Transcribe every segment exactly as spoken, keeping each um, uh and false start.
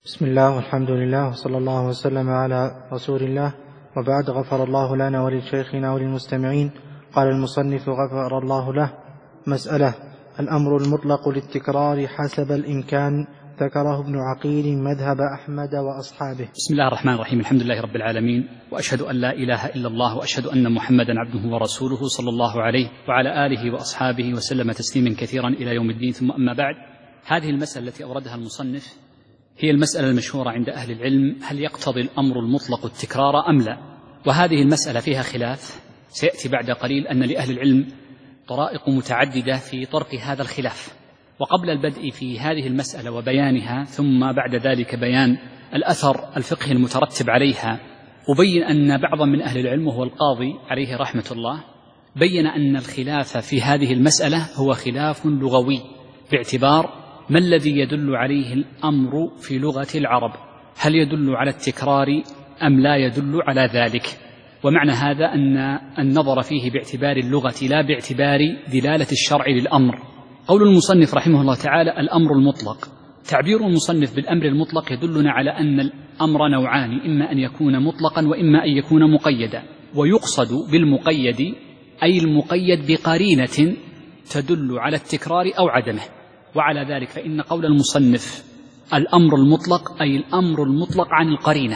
بسم الله والحمد لله وصلى الله وسلم على رسول الله، وبعد. غفر الله لنا ولشيخنا وللمستمعين. قال المصنف غفر الله له: مسألة: الأمر المطلق للتكرار حسب الإمكان، ذكره ابن عقيل مذهب أحمد وأصحابه. بسم الله الرحمن الرحيم. الحمد لله رب العالمين، وأشهد أن لا إله إلا الله، وأشهد أن محمدا عبده ورسوله صلى الله عليه وعلى آله وأصحابه وسلم تسليما كثيرا إلى يوم الدين. ثم أما بعد، هذه المسألة التي أوردها المصنف هي المسألة المشهورة عند أهل العلم: هل يقتضي الأمر المطلق التكرار أم لا؟ وهذه المسألة فيها خلاف، سيأتي بعد قليل أن لأهل العلم طرائق متعددة في طرق هذا الخلاف. وقبل البدء في هذه المسألة وبيانها، ثم بعد ذلك بيان الأثر الفقهي المترتب عليها، أبين أن بعضا من أهل العلم وهو القاضي عليه رحمة الله بين أن الخلاف في هذه المسألة هو خلاف لغوي، باعتبار ما الذي يدل عليه الأمر في لغة العرب، هل يدل على التكرار أم لا يدل على ذلك. ومعنى هذا أن النظر فيه باعتبار اللغة لا باعتبار دلالة الشرع للأمر. قول المصنف رحمه الله تعالى: الأمر المطلق. تعبير المصنف بالأمر المطلق يدلنا على أن الأمر نوعان: إما أن يكون مطلقا وإما أن يكون مقيدا. ويقصد بالمقيد أي المقيد بقرينة تدل على التكرار أو عدمه. وعلى ذلك فإن قول المصنف الأمر المطلق أي الأمر المطلق عن القرينة،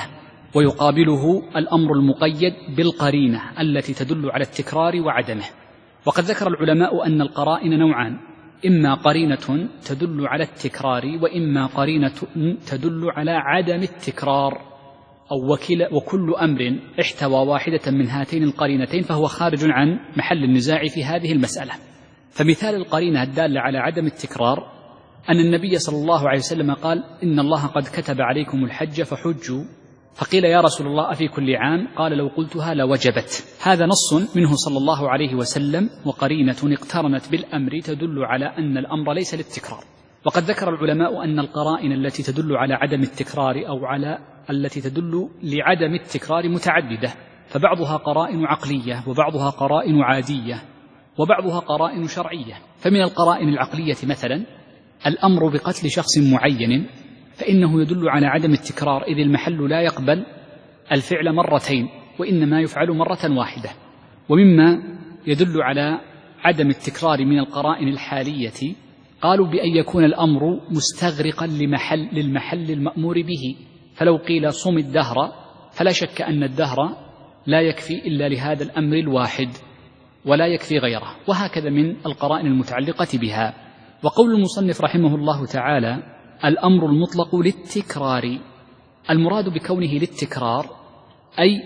ويقابله الأمر المقيد بالقرينة التي تدل على التكرار وعدمه. وقد ذكر العلماء أن القرائن نوعان: إما قرينة تدل على التكرار، وإما قرينة تدل على عدم التكرار. أو وكل, وكل أمر احتوى واحدة من هاتين القرينتين فهو خارج عن محل النزاع في هذه المسألة. فمثال القرينة الدالة على عدم التكرار أن النبي صلى الله عليه وسلم قال: إن الله قد كتب عليكم الحج فحجوا. فقيل: يا رسول الله أفي كل عام؟ قال: لو قلتها لوجبت. هذا نص منه صلى الله عليه وسلم، وقرينة اقترنت بالأمر تدل على أن الأمر ليس للتكرار. وقد ذكر العلماء أن القرائن التي تدل على عدم التكرار أو على التي تدل لعدم التكرار متعددة، فبعضها قرائن عقلية، وبعضها قرائن عادية، وبعضها قرائن شرعية. فمن القرائن العقلية مثلا الأمر بقتل شخص معين، فإنه يدل على عدم التكرار، إذ المحل لا يقبل الفعل مرتين وإنما يفعل مرة واحدة. ومما يدل على عدم التكرار من القرائن الحالية قالوا بأن يكون الأمر مستغرقا لمحل للمحل المأمور به. فلو قيل صم الدهر، فلا شك أن الدهر لا يكفي إلا لهذا الأمر الواحد ولا يكفي غيره، وهكذا من القرائن المتعلقة بها. وقول المصنف رحمه الله تعالى: الأمر المطلق للتكرار، المراد بكونه للتكرار أي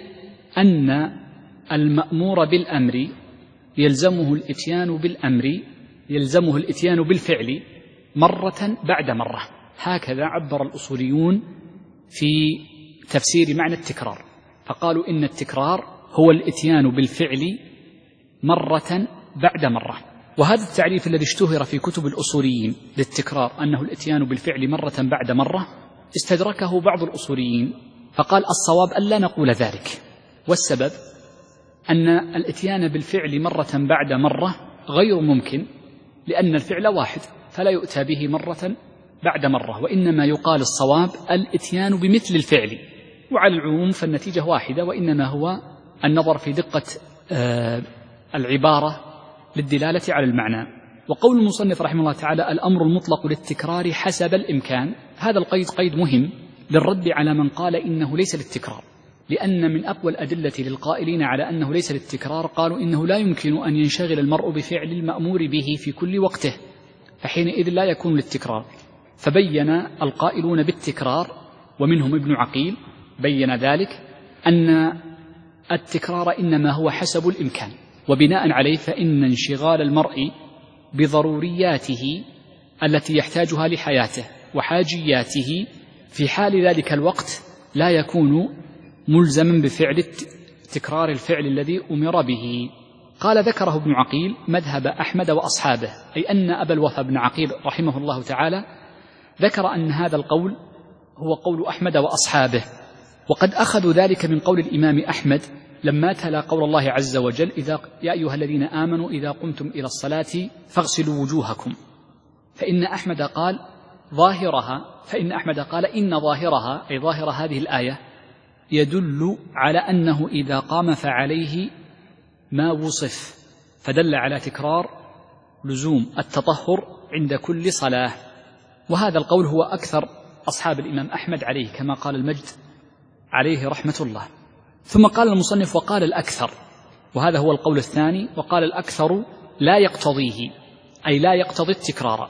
أن المأمور بالأمر يلزمه الإتيان بالأمر يلزمه الإتيان بالفعل مرة بعد مرة. هكذا عبر الأصوليون في تفسير معنى التكرار، فقالوا إن التكرار هو الإتيان بالفعل مرة بعد مرة. وهذا التعريف الذي اشتهر في كتب الأصوليين للتكرار أنه الإتيان بالفعل مرة بعد مرة استدركه بعض الأصوليين، فقال: الصواب ألا نقول ذلك. والسبب أن الإتيان بالفعل مرة بعد مرة غير ممكن، لأن الفعل واحد فلا يؤتى به مرة بعد مرة، وإنما يقال الصواب الإتيان بمثل الفعل. وعلى العموم فالنتيجة واحدة، وإنما هو النظر في دقة آه العبارة للدلالة على المعنى. وقول المصنف رحمه الله تعالى: الأمر المطلق للتكرار حسب الإمكان، هذا القيد قيد مهم للرد على من قال إنه ليس للتكرار، لأن من أقوى الأدلة للقائلين على أنه ليس للتكرار قالوا إنه لا يمكن أن ينشغل المرء بفعل المأمور به في كل وقته، فحينئذ لا يكون للتكرار. فبين القائلون بالتكرار ومنهم ابن عقيل بين ذلك أن التكرار إنما هو حسب الإمكان، وبناء عليه فإن انشغال المرء بضرورياته التي يحتاجها لحياته وحاجياته في حال ذلك الوقت لا يكون ملزما بفعل تكرار الفعل الذي أمر به. قال: ذكره ابن عقيل مذهب أحمد وأصحابه، أي أن أبا الوفا بن عقيل رحمه الله تعالى ذكر أن هذا القول هو قول أحمد وأصحابه. وقد أخذوا ذلك من قول الإمام أحمد لما تلا قول الله عز وجل: إذا يا أيها الذين آمنوا إذا قمتم إلى الصلاة فاغسلوا وجوهكم. فإن أحمد قال: ظاهرها، فإن أحمد قال إن ظاهرها أي ظاهر هذه الآية يدل على أنه إذا قام فعليه ما وصف، فدل على تكرار لزوم التطهر عند كل صلاة. وهذا القول هو أكثر أصحاب الإمام أحمد عليه كما قال المجد عليه رحمة الله. ثم قال المصنف وقال الأكثر، وهذا هو القول الثاني، وقال الأكثر لا يقتضيه أي لا يقتضي التكرار،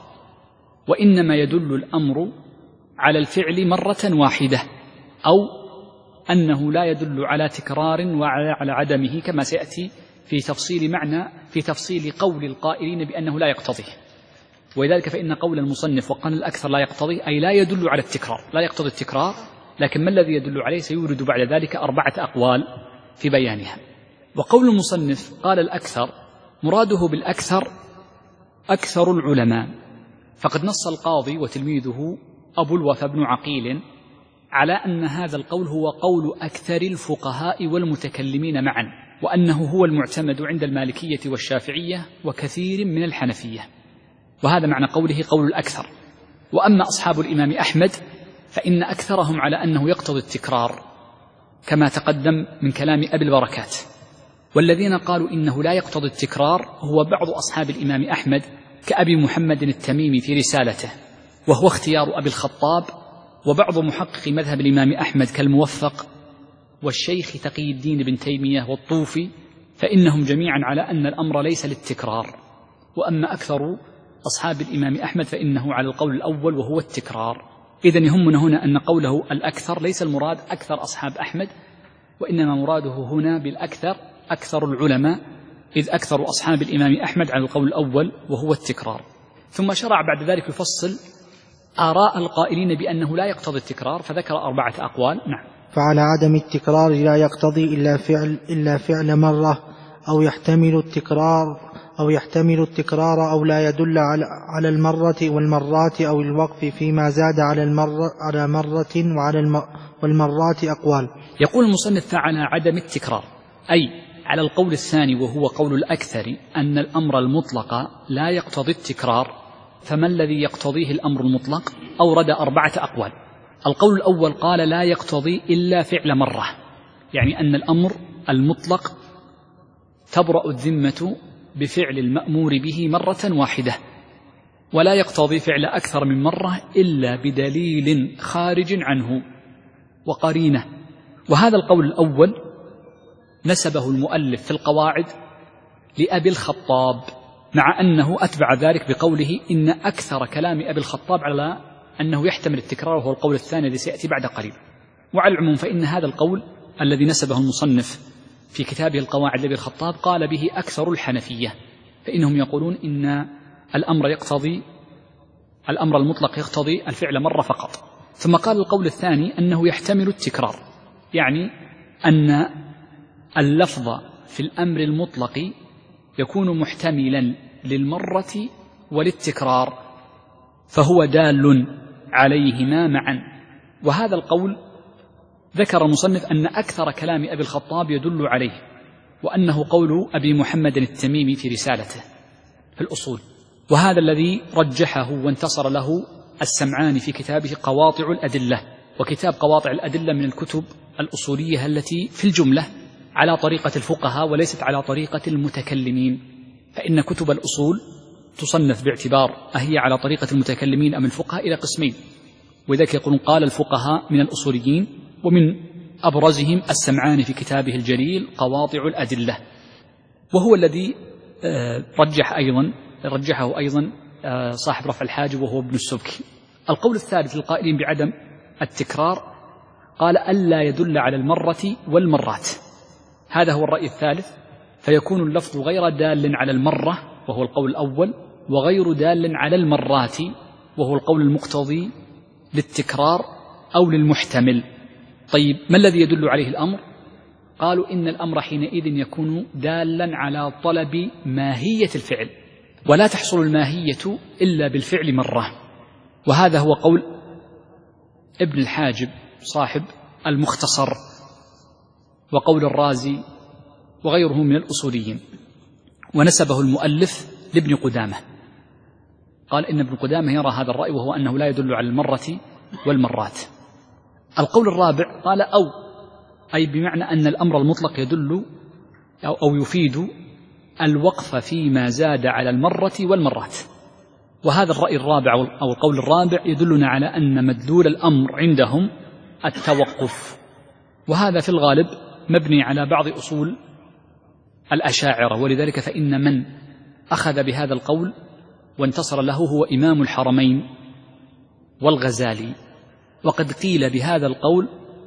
وإنما يدل الأمر على الفعل مرة واحدة، أو أنه لا يدل على تكرار وعلى عدمه كما سيأتي في تفصيل معنى في تفصيل قول القائلين بأنه لا يقتضيه. ولذلك فإن قول المصنف وقال الأكثر لا يقتضي أي لا يدل على التكرار، لا يقتضي التكرار، لكن ما الذي يدل عليه سيورد بعد ذلك أربعة أقوال في بيانها. وقول المصنف قال الأكثر مراده بالأكثر أكثر العلماء، فقد نص القاضي وتلميذه أبو الوفا بن عقيل على أن هذا القول هو قول أكثر الفقهاء والمتكلمين معا، وأنه هو المعتمد عند المالكية والشافعية وكثير من الحنفية، وهذا معنى قوله قول الأكثر. وأما أصحاب الإمام أحمد فإن أكثرهم على أنه يقتضي التكرار كما تقدم من كلام أبي البركات، والذين قالوا إنه لا يقتضي التكرار هو بعض أصحاب الإمام أحمد كأبي محمد التميمي في رسالته، وهو اختيار أبي الخطاب، وبعض محقق مذهب الإمام أحمد كالموفق والشيخ تقي الدين بن تيمية والطوفي، فإنهم جميعا على أن الأمر ليس للتكرار. وأما أكثر أصحاب الإمام أحمد فإنه على القول الأول وهو التكرار. إذن يهمنا هنا أن قوله الأكثر ليس المراد أكثر أصحاب أحمد، وإنما مراده هنا بالأكثر أكثر العلماء، إذ أكثر أصحاب الإمام أحمد على القول الأول وهو التكرار. ثم شرع بعد ذلك يفصل آراء القائلين بأنه لا يقتضي التكرار، فذكر أربعة أقوال. نعم. فعلى عدم التكرار لا يقتضي إلا فعل إلا فعل مرة، أو يحتمل التكرار أو يحتمل التكرار أو لا يدل على على المرة والمرات أو الوقف فيما زاد على المرة على مرة وعلى الم والمرات أقوال. يقول المصنف فعلى عدم التكرار أي على القول الثاني وهو قول الأكثر أن الأمر المطلق لا يقتضي التكرار. فما الذي يقتضيه الأمر المطلق؟ أورد أربعة أقوال. القول الأول قال لا يقتضي إلا فعل مرة، يعني أن الأمر المطلق تبرأ الذمة بفعل المأمور به مرة واحدة، ولا يقتضي فعل أكثر من مرة إلا بدليل خارج عنه وقرينة. وهذا القول الأول نسبه المؤلف في القواعد لأبي الخطاب، مع أنه أتبع ذلك بقوله إن أكثر كلام أبي الخطاب على أنه يحتمل التكرار، وهو القول الثاني الذي سيأتي بعد قريب. وعلى العموم فإن هذا القول الذي نسبه المصنف في كتابه القواعد لأبي الخطاب قال به أكثر الحنفية، فإنهم يقولون إن الأمر يقتضي الأمر المطلق يقتضي الفعل مرة فقط. ثم قال القول الثاني أنه يحتمل التكرار، يعني أن اللفظ في الأمر المطلق يكون محتملا للمرة وللتكرار، فهو دال عليهما معا. وهذا القول ذكر المصنف أن أكثر كلام أبي الخطاب يدل عليه، وأنه قول أبي محمد التميمي في رسالته في الأصول، وهذا الذي رجحه وانتصر له السمعاني في كتابه قواطع الأدلة. وكتاب قواطع الأدلة من الكتب الأصولية التي في الجملة على طريقة الفقهاء وليست على طريقة المتكلمين، فإن كتب الأصول تصنف باعتبار أهي على طريقة المتكلمين أم الفقهاء إلى قسمين، وذلك يقولون قال الفقهاء من الأصوليين، ومن أبرزهم السمعاني في كتابه الجليل قواطع الأدلة، وهو الذي رجح أيضا رجحه أيضا صاحب رفع الحاجب وهو ابن السبكي. القول الثالث للقائلين بعدم التكرار قال ألا يدل على المرة والمرات، هذا هو الرأي الثالث، فيكون اللفظ غير دال على المرة وهو القول الأول، وغير دال على المرات وهو القول المقتضي للتكرار أو للمحتمل. طيب ما الذي يدل عليه الأمر؟ قالوا إن الأمر حينئذ يكون دالا على طلب ماهية الفعل، ولا تحصل الماهية إلا بالفعل مرة، وهذا هو قول ابن الحاجب صاحب المختصر، وقول الرازي وغيره من الأصوليين، ونسبه المؤلف لابن قدامة. قال إن ابن قدامة يرى هذا الرأي، وهو أنه لا يدل على المرة والمرات. القول الرابع قال أو، أي بمعنى أن الأمر المطلق يدل أو, أو يفيد الوقف فيما زاد على المرة والمرات. وهذا الرأي الرابع أو القول الرابع يدلنا على أن مدلول الأمر عندهم التوقف، وهذا في الغالب مبني على بعض أصول الأشاعرة، ولذلك فإن من أخذ بهذا القول وانتصر له هو إمام الحرمين والغزالي. وقد قيل بهذا القول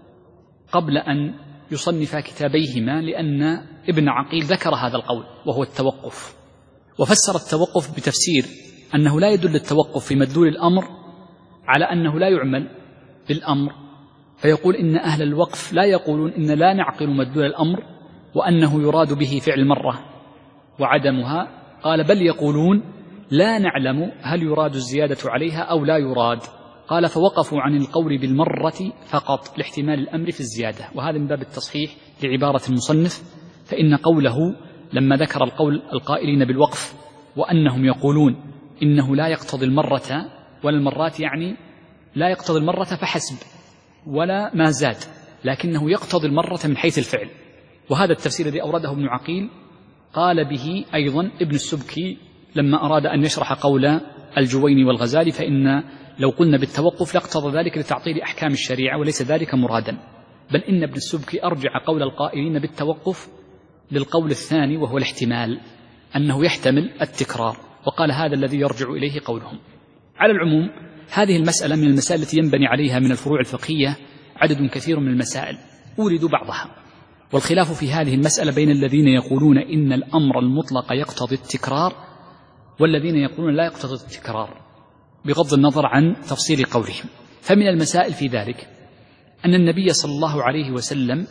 قبل أن يصنف كتابيهما، لأن ابن عقيل ذكر هذا القول وهو التوقف، وفسر التوقف بتفسير أنه لا يدل التوقف في مدلول الأمر على أنه لا يعمل بالأمر، فيقول إن أهل الوقف لا يقولون إن لا نعقل مدلول الأمر وأنه يراد به فعل مرة وعدمها، قال بل يقولون لا نعلم هل يراد الزيادة عليها أو لا يراد. قال فوقفوا عن القول بالمرة فقط لاحتمال الأمر في الزيادة، وهذا من باب التصحيح لعبارة المصنف، فإن قوله لما ذكر القول القائلين بالوقف وأنهم يقولون إنه لا يقتضي المرة ولا المرات، يعني لا يقتضي المرة فحسب ولا ما زاد، لكنه يقتضي المرة من حيث الفعل. وهذا التفسير الذي أورده ابن عقيل قال به أيضا ابن السبكي لما أراد أن يشرح قول الجويني والغزالي، فإن لو قلنا بالتوقف لاقتضى ذلك لتعطيل أحكام الشريعة وليس ذلك مرادا، بل إن ابن السبكي أرجع قول القائلين بالتوقف للقول الثاني وهو الاحتمال، أنه يحتمل التكرار، وقال هذا الذي يرجع إليه قولهم. على العموم هذه المسألة من المسائل التي ينبني عليها من الفروع الفقهية عدد كثير من المسائل، أورد بعضها. والخلاف في هذه المسألة بين الذين يقولون إن الأمر المطلق يقتضي التكرار والذين يقولون لا يقتضي التكرار، بغض النظر عن تفصيل قولهم. فمن المسائل في ذلك أن النبي صلى الله عليه وسلم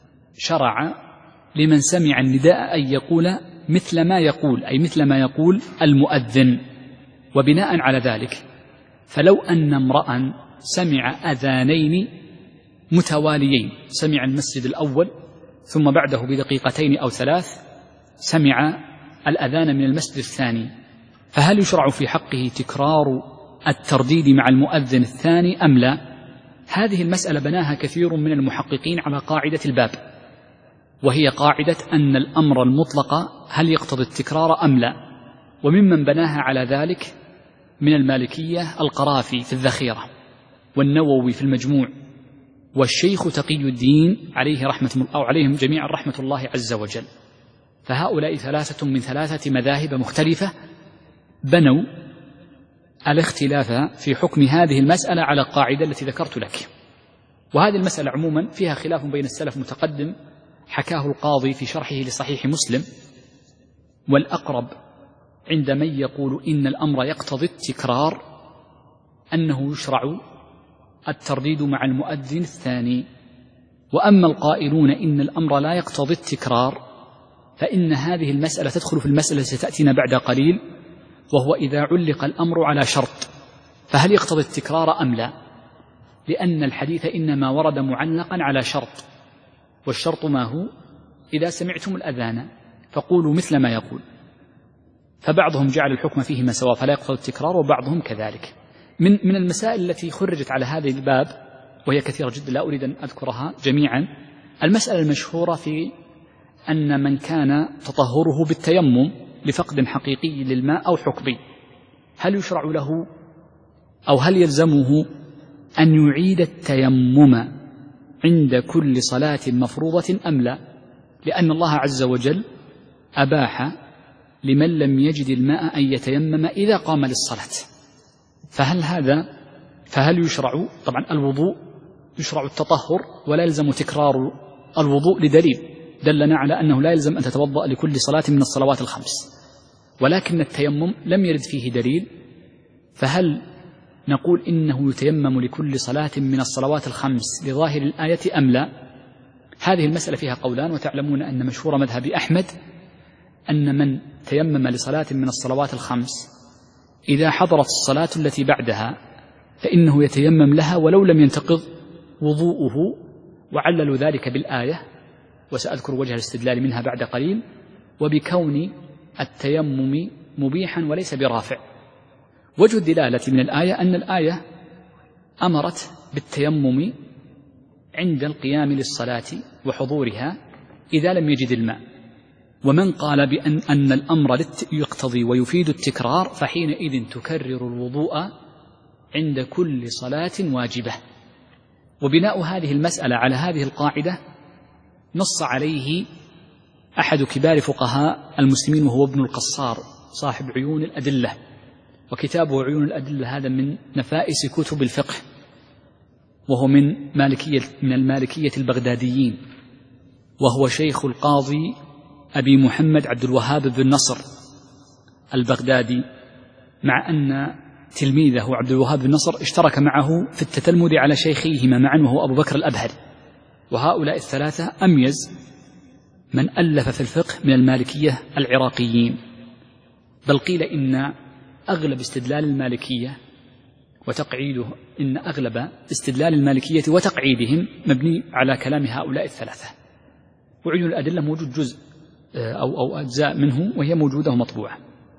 شرع لمن سمع النداء أن يقول مثل ما يقول، أي مثل ما يقول المؤذن. وبناء على ذلك فلو أن امرأ سمع أذانين متواليين، سمع المسجد الأول ثم بعده بدقيقتين أو ثلاث سمع الأذان من المسجد الثاني، فهل يشرع في حقه تكرار الترديد مع المؤذن الثاني أم لا؟ هذه المسألة بناها كثير من المحققين على قاعدة الباب، وهي قاعدة أن الأمر المطلق هل يقتضي التكرار أم لا. وممن بناها على ذلك من المالكية القرافي في الذخيرة، والنووي في المجموع، والشيخ تقي الدين عليه رحمة أو عليهم جميعا رحمة الله عز وجل. فهؤلاء ثلاثة من ثلاثة مذاهب مختلفة بنوا الاختلاف في حكم هذه المسألة على القاعدة التي ذكرت لك. وهذه المسألة عموما فيها خلاف بين السلف متقدم حكاه القاضي في شرحه لصحيح مسلم، والأقرب عند من يقول إن الأمر يقتضي التكرار أنه يشرع الترديد مع المؤذن الثاني. وأما القائلون إن الأمر لا يقتضي التكرار فإن هذه المسألة تدخل في المسألة التي ستأتينا بعد قليل، وهو إذا علق الأمر على شرط فهل يقتضي التكرار أم لا؟ لأن الحديث إنما ورد معلقا على شرط، والشرط ما هو؟ إذا سمعتم الأذان فقولوا مثل ما يقول. فبعضهم جعل الحكم فيهما سواء فلا يقتضي التكرار، وبعضهم كذلك. من من المسائل التي خرجت على هذا الباب وهي كثيرة جدا لا أريد أن أذكرها جميعا، المسألة المشهورة في أن من كان تطهره بالتيمم لفقد حقيقي للماء أو حكمي، هل يشرع له أو هل يلزمه أن يعيد التيمم عند كل صلاة مفروضة أم لا؟ لأن الله عز وجل أباح لمن لم يجد الماء أن يتيمم إذا قام للصلاة. فهل هذا فهل يشرع؟ طبعا الوضوء يشرع التطهر ولا يلزم تكرار الوضوء لدليل دلنا على أنه لا يلزم أن تتوضأ لكل صلاة من الصلوات الخمس، ولكن التيمم لم يرد فيه دليل، فهل نقول إنه يتيمم لكل صلاة من الصلوات الخمس لظاهر الآية أم لا؟ هذه المسألة فيها قولان، وتعلمون أن مشهور مذهب أحمد أن من تيمم لصلاة من الصلوات الخمس إذا حضرت الصلاة التي بعدها فإنه يتيمم لها ولو لم ينتقض وضوءه، وعللوا ذلك بالآية وسأذكر وجه الاستدلال منها بعد قليل، وبكون التيمم مبيحا وليس برافع. وجه الدلالة من الآية أن الآية أمرت بالتيمم عند القيام للصلاة وحضورها إذا لم يجد الماء، ومن قال بأن أن الأمر يقتضي ويفيد التكرار فحينئذ تكرر الوضوء عند كل صلاة واجبة. وبناء هذه المسألة على هذه القاعدة نص عليه أحد كبار فقهاء المسلمين وهو ابن القصار صاحب عيون الأدلة، وكتابه عيون الأدلة هذا من نفائس كتب الفقه، وهو من مالكية من المالكية البغداديين، وهو شيخ القاضي أبي محمد عبد الوهاب بن نصر البغدادي، مع أن تلميذه عبد الوهاب بن نصر اشترك معه في التتلمذ على شيخيهما معا وهو أبو بكر الأبهري. وهؤلاء الثلاثة أميز من ألف في الفقه من المالكية العراقيين، بل قيل إن أغلب استدلال المالكية وتقعيده إن أغلب استدلال المالكية وتقعيدهم مبني على كلام هؤلاء الثلاثة. وعيون الأدلة موجود جزء أو, أو أجزاء منه وهي موجودة ومطبوعة.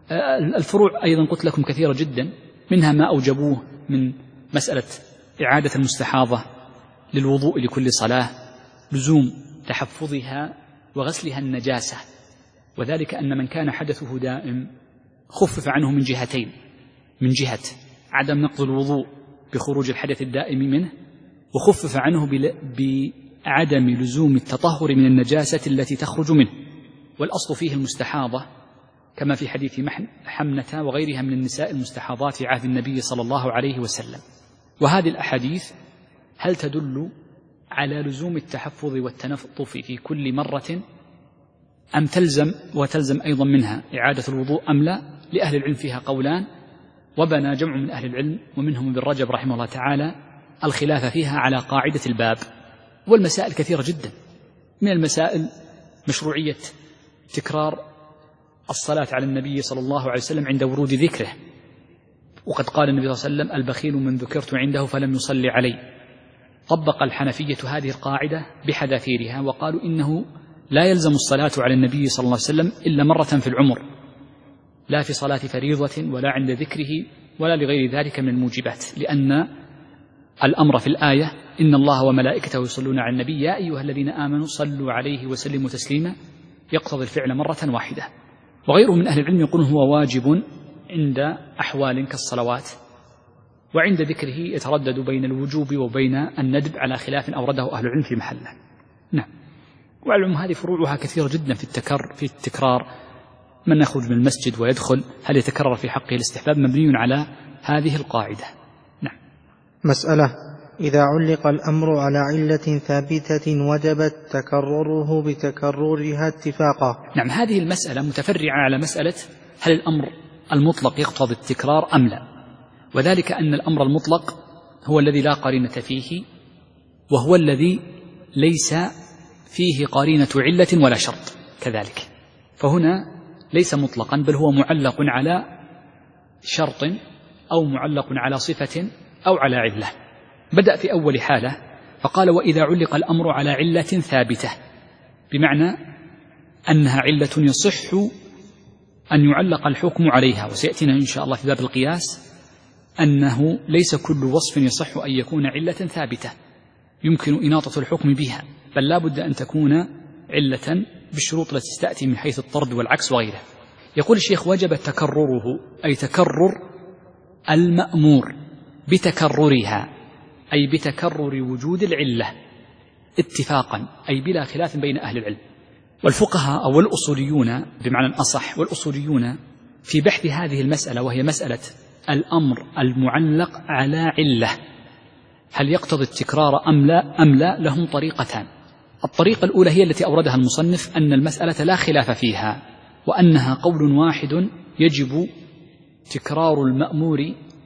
الفروع أيضا قلت لكم كثيرة جدا، منها ما أوجبوه من مسألة إعادة المستحاضة للوضوء لكل صلاة، لزوم تحفظها وغسلها النجاسة، وذلك أن من كان حدثه دائم خفف عنه من جهتين: من جهة عدم نقض الوضوء بخروج الحدث الدائم منه، وخفف عنه بعدم لزوم التطهر من النجاسة التي تخرج منه. والأصل فيه المستحاضة كما في حديث حمنة وغيرها من النساء المستحاضات في عهد النبي صلى الله عليه وسلم. وهذه الأحاديث هل تدل على لزوم التحفظ والتنظف في كل مرة أم تلزم وتلزم أيضا منها إعادة الوضوء أم لا؟ لأهل العلم فيها قولان، وبنى جمع من أهل العلم ومنهم ابن رجب رحمه الله تعالى الخلاف فيها على قاعدة الباب. والمسائل كثيرة جدا، من المسائل مشروعية تكرار الصلاة على النبي صلى الله عليه وسلم عند ورود ذكره، وقد قال النبي صلى الله عليه وسلم: البخيل من ذكرت عنده فلم يصلي علي. طبق الحنفية هذه القاعدة بحذافيرها وقالوا إنه لا يلزم الصلاة على النبي صلى الله عليه وسلم إلا مرة في العمر، لا في صلاة فريضة ولا عند ذكره ولا لغير ذلك من الموجبات، لأن الأمر في الآية: إن الله وملائكته يصلون على النبي يا أيها الذين آمنوا صلوا عليه وسلموا تسليما، يقتضي الفعل مرة واحدة. وغيره من أهل العلم يقول هو واجب عند أحوال كالصلوات، وعند ذكره يتردد بين الوجوب وبين الندب على خلاف أورده أهل العلم في محله. نعم. وعلم هذه فروعها كثيرة جدا في التكرر في التكرار. من يخرج من المسجد ويدخل هل يتكرر في حقه الاستحباب؟ مبني على هذه القاعدة. نعم. مسألة: إذا علق الأمر على علة ثابتة وجبت تكرره بتكررها اتفاقا. نعم، هذه المسألة متفرعة على مسألة هل الأمر المطلق يقتضي التكرار أم لا، وذلك أن الأمر المطلق هو الذي لا قرينة فيه، وهو الذي ليس فيه قرينة علة ولا شرط كذلك، فهنا ليس مطلقا بل هو معلق على شرط أو معلق على صفة أو على علة. بدأ في أول حالة فقال: وإذا علق الأمر على علة ثابتة، بمعنى أنها علة يصح أن يعلق الحكم عليها. وسيأتينا إن شاء الله في باب القياس أنه ليس كل وصف يصح أن يكون علة ثابتة يمكن إناطة الحكم بها، بل لا بد أن تكون علة بالشروط التي تأتي من حيث الطرد والعكس وغيره. يقول الشيخ: وجب تكرره، أي تكرر المأمور بتكررها، أي بتكرر وجود العلة اتفاقا، أي بلا خلاف بين أهل العلم. والفقهاء أو الأصوليون بمعنى أصح، والأصوليون في بحث هذه المسألة وهي مسألة الأمر المعلق على علة هل يقتضي التكرار أم لا أم لا لهم طريقتان. الطريقة الأولى هي التي أوردها المصنف، أن المسألة لا خلاف فيها، وأنها قول واحد يجب تكرار المأمور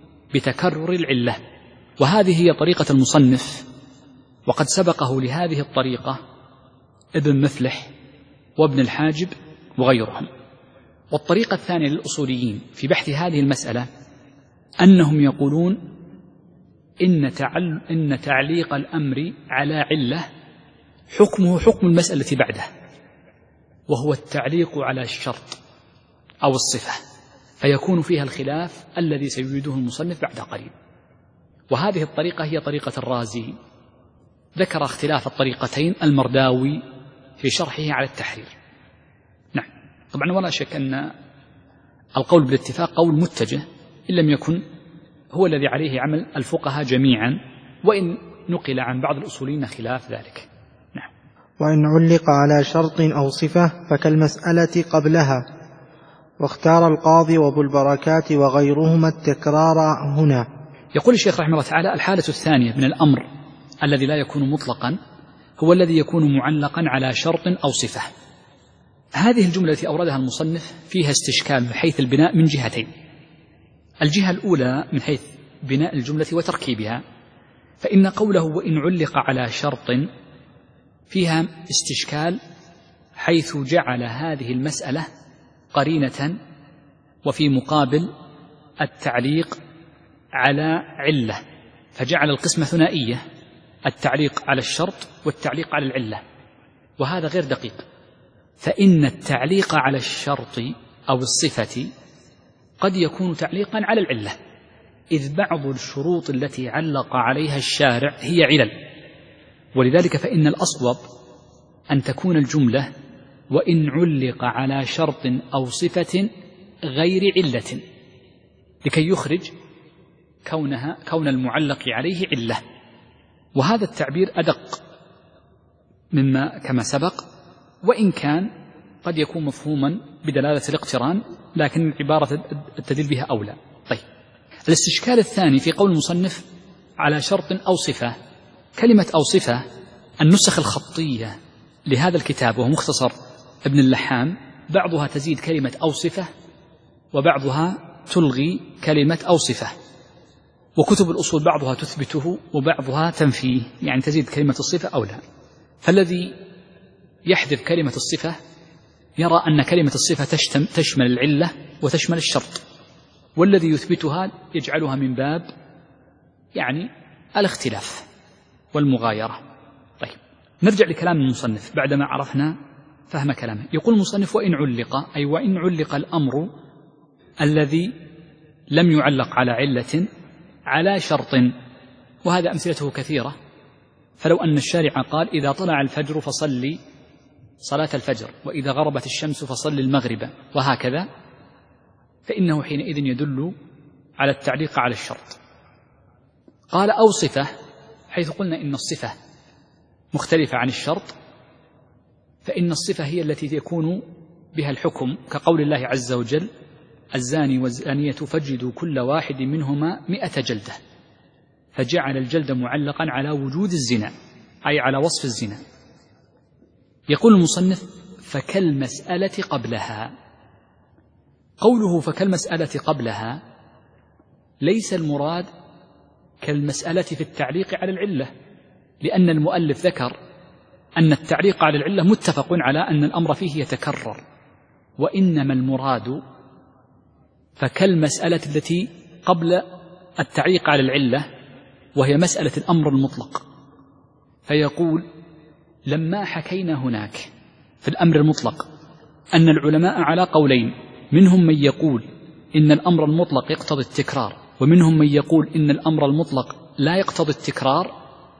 بتكرر العلة، وهذه هي طريقة المصنف، وقد سبقه لهذه الطريقة ابن مفلح وابن الحاجب وغيرهم. والطريقة الثانية للأصوليين في بحث هذه المسألة أنهم يقولون إن, تعل إن تعليق الأمر على علة حكمه حكم المسألة بعده، وهو التعليق على الشرط أو الصفة. فيكون فيها الخلاف الذي سيريده المصنف بعد قليل. وهذه الطريقة هي طريقة الرازي، ذكر اختلاف الطريقتين المرداوي في شرحه على التحرير. نعم، طبعا ولا شك أن القول بالاتفاق قول متجه إن لم يكن هو الذي عليه عمل الفقهاء جميعا، وإن نقل عن بعض الأصوليين خلاف ذلك. نعم. وإن علق على شرط أو صفة فكالمسألة قبلها، واختار القاضي وابو البركات وغيرهما التكرار هنا. يقول الشيخ رحمه الله تعالى: الحالة الثانية من الأمر الذي لا يكون مطلقا هو الذي يكون معلقا على شرط أو صفة. هذه الجملة التي أوردها المصنف فيها استشكال من حيث البناء من جهتين. الجهة الأولى من حيث بناء الجملة وتركيبها، فإن قوله وإن علق على شرط فيها استشكال حيث جعل هذه المسألة قرينة، وفي مقابل التعليق على علة، فجعل القسمة ثنائية: التعليق على الشرط والتعليق على العلة، وهذا غير دقيق. فإن التعليق على الشرط أو الصفة قد يكون تعليقا على العلة، إذ بعض الشروط التي علق عليها الشارع هي علل، ولذلك فإن الأصوب أن تكون الجملة وإن علق على شرط أو صفة غير علة، لكي يخرج كونها كون المعلق عليه علة. وهذا التعبير أدق مما كما سبق، وإن كان قد يكون مفهوما بدلالة الاقتران، لكن العبارة التدل بها أولى. طيب، الاستشكال الثاني في قول المصنف على شرط أو صفة، كلمة أو صفة النسخ الخطية لهذا الكتاب وهو مختصر ابن اللحام بعضها تزيد كلمة أو صفة، وبعضها تلغي كلمة أو صفة، وكتب الأصول بعضها تثبته وبعضها تنفيه، يعني تزيد كلمة الصفة أو لا. فالذي يحذف كلمة الصفة يرى أن كلمة الصفة تشمل العلة وتشمل الشرط، والذي يثبتها يجعلها من باب يعني الاختلاف والمغايرة. طيب، نرجع لكلام المصنف بعدما عرفنا فهم كلامه. يقول المصنف وإن علق، أي وإن علق الأمر الذي لم يعلق على علة على شرط، وهذا أمثلته كثيرة. فلو أن الشارع قال إذا طلع الفجر فصلي صلاة الفجر، وإذا غربت الشمس فصلي المغرب، وهكذا، فإنه حينئذ يدل على التعليق على الشرط. قال أو صفة، حيث قلنا إن الصفة مختلفة عن الشرط، فإن الصفة هي التي يكون بها الحكم، كقول الله عز وجل الزاني والزانية فاجلدوا كل واحد منهما مئة جلدة، فجعل الجلد معلقا على وجود الزنا، أي على وصف الزنا. يقول المصنف فكالمسألة قبلها. قوله فكالمسألة قبلها ليس المراد كالمسألة في التعليق على العلة، لأن المؤلف ذكر أن التعليق على العلة متفق على أن الأمر فيه يتكرر، وإنما المراد فكالمسألة التي قبل التعليق على العلة، وهي مسألة الأمر المطلق. فيقول لما حكينا هناك في الأمر المطلق أن العلماء على قولين، منهم من يقول إن الأمر المطلق يقتضي التكرار، ومنهم من يقول إن الأمر المطلق لا يقتضي التكرار،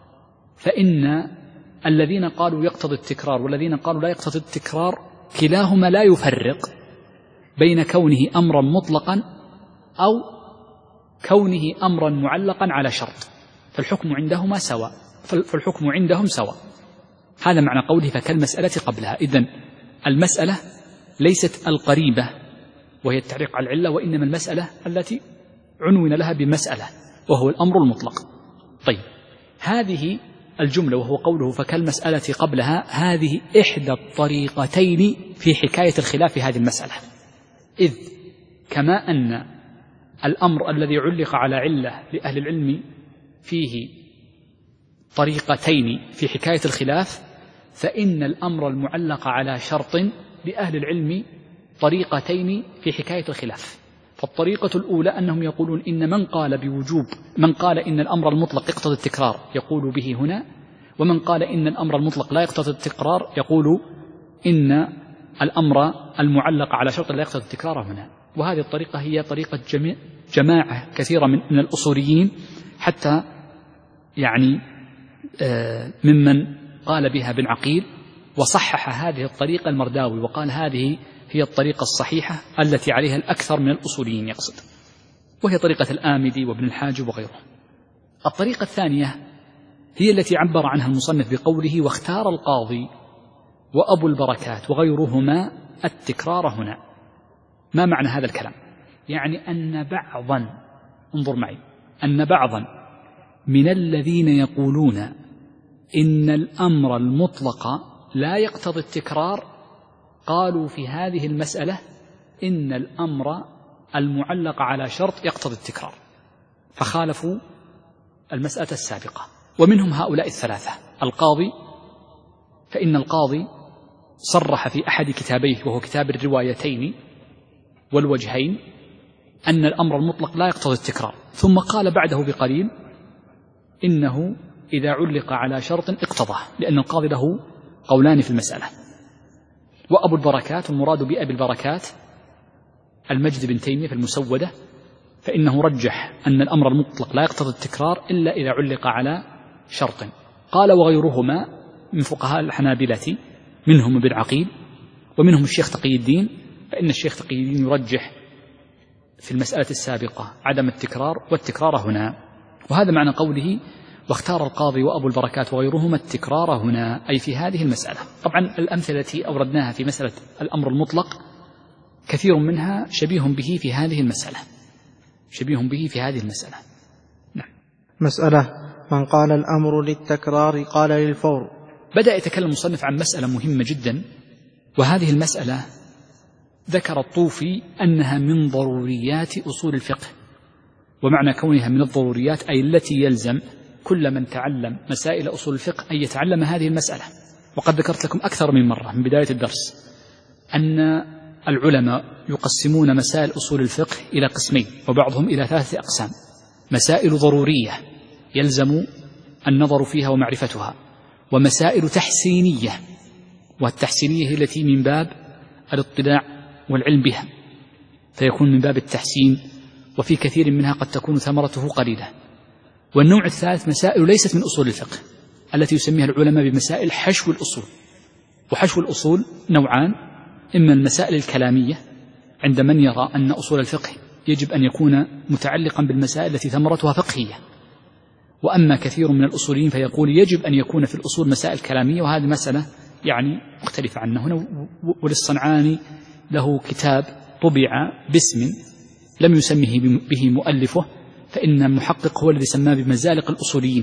فإن الذين قالوا يقتضي التكرار والذين قالوا لا يقتضي التكرار كلاهما لا يفرق بين كونه أمرا مطلقا أو كونه أمرا معلقا على شرط، فالحكم عندهما سواء، فالحكم عندهم سواء. هذا معنى قوله فكالمسألة قبلها. إذن المسألة ليست القريبة وهي التعليق على العلة، وإنما المسألة التي عنون لها بمسألة وهو الأمر المطلق. طيب، هذه الجملة وهو قوله فكالمسألة قبلها، هذه إحدى الطريقتين في حكاية الخلاف في هذه المسألة، إذ كما أن الأمر الذي علق على علة لأهل العلم فيه طريقتين في حكاية الخلاف، فإن الأمر المعلق على شرط لأهل العلم طريقتين في حكاية الخلاف. فالطريقة الأولى أنهم يقولون إن من قال بوجوب، من قال إن الأمر المطلق يقتضي التكرار يقول به هنا، ومن قال إن الأمر المطلق لا يقتضي التكرار يقول إن الأمر المعلق على شرط لا يقتضي التكرار هنا. وهذه الطريقة هي طريقة جميع جماعة كثيرة من, من الأصوليين، حتى يعني ممن قال بها ابن عقيل، وصحح هذه الطريقة المرداوي وقال هذه هي الطريقة الصحيحة التي عليها الأكثر من الأصوليين يقصد، وهي طريقة الآمدي وابن الحاجب وغيرهم. الطريقة الثانية هي التي عبر عنها المصنف بقوله واختار القاضي وأبو البركات وغيرهما التكرار هنا. ما معنى هذا الكلام؟ يعني أن بعضا، انظر معي، أن بعضا من الذين يقولون إن الأمر المطلق لا يقتضي التكرار قالوا في هذه المسألة إن الأمر المعلق على شرط يقتضي التكرار، فخالفوا المسألة السابقة. ومنهم هؤلاء الثلاثة: القاضي، فإن القاضي صرح في أحد كتابيه وهو كتاب الروايتين والوجهين أن الأمر المطلق لا يقتضي التكرار، ثم قال بعده بقليل إنه إذا علق على شرط اقتضاه، لأن القاضي له قولان في المسألة. وأبو البركات، المراد بأبي البركات المجد بن تيمية في المسودة، فإنه رجح أن الأمر المطلق لا يقتضي التكرار إلا إذا علق على شرط. قال وغيرهما من فقهاء الحنابلة منهم ابن عقيل ومنهم الشيخ تقي الدين، فإن الشيخ تقي الدين يرجح في المسألة السابقة عدم التكرار والتكرار هنا. وهذا معنى قوله واختار القاضي وأبو البركات وغيرهما التكرار هنا، أي في هذه المسألة. طبعا الأمثلة التي أوردناها في مسألة الأمر المطلق كثير منها شبيه به في هذه المسألة، شبيه به في هذه المسألة. نعم. مسألة: من قال الأمر للتكرار قال للفور. بدأ يتكلم المصنف عن مسألة مهمة جدا، وهذه المسألة ذكر الطوفي أنها من ضروريات أصول الفقه. ومعنى كونها من الضروريات أي التي يلزم كل من تعلم مسائل أصول الفقه أن يتعلم هذه المسألة. وقد ذكرت لكم أكثر من مرة من بداية الدرس أن العلماء يقسمون مسائل أصول الفقه إلى قسمين، وبعضهم إلى ثلاثة أقسام: مسائل ضرورية يلزم النظر فيها ومعرفتها، ومسائل تحسينية، والتحسينية هي التي من باب الاطلاع والعلم بها، فيكون من باب التحسين، وفي كثير منها قد تكون ثمرته قليلة. والنوع الثالث مسائل ليست من أصول الفقه التي يسميها العلماء بمسائل حشو الأصول. وحشو الأصول نوعان: إما المسائل الكلامية عند من يرى أن أصول الفقه يجب أن يكون متعلقا بالمسائل التي ثمرتها فقهية، وأما كثير من الأصوليين فيقول يجب أن يكون في الأصول مسائل كلامية، وهذه مسألة يعني مختلفة عنه هنا. وللصنعاني له كتاب طبع باسم لم يسمه به مؤلفه، فإن المحقق هو الذي سماه بمزالق الأصوليين،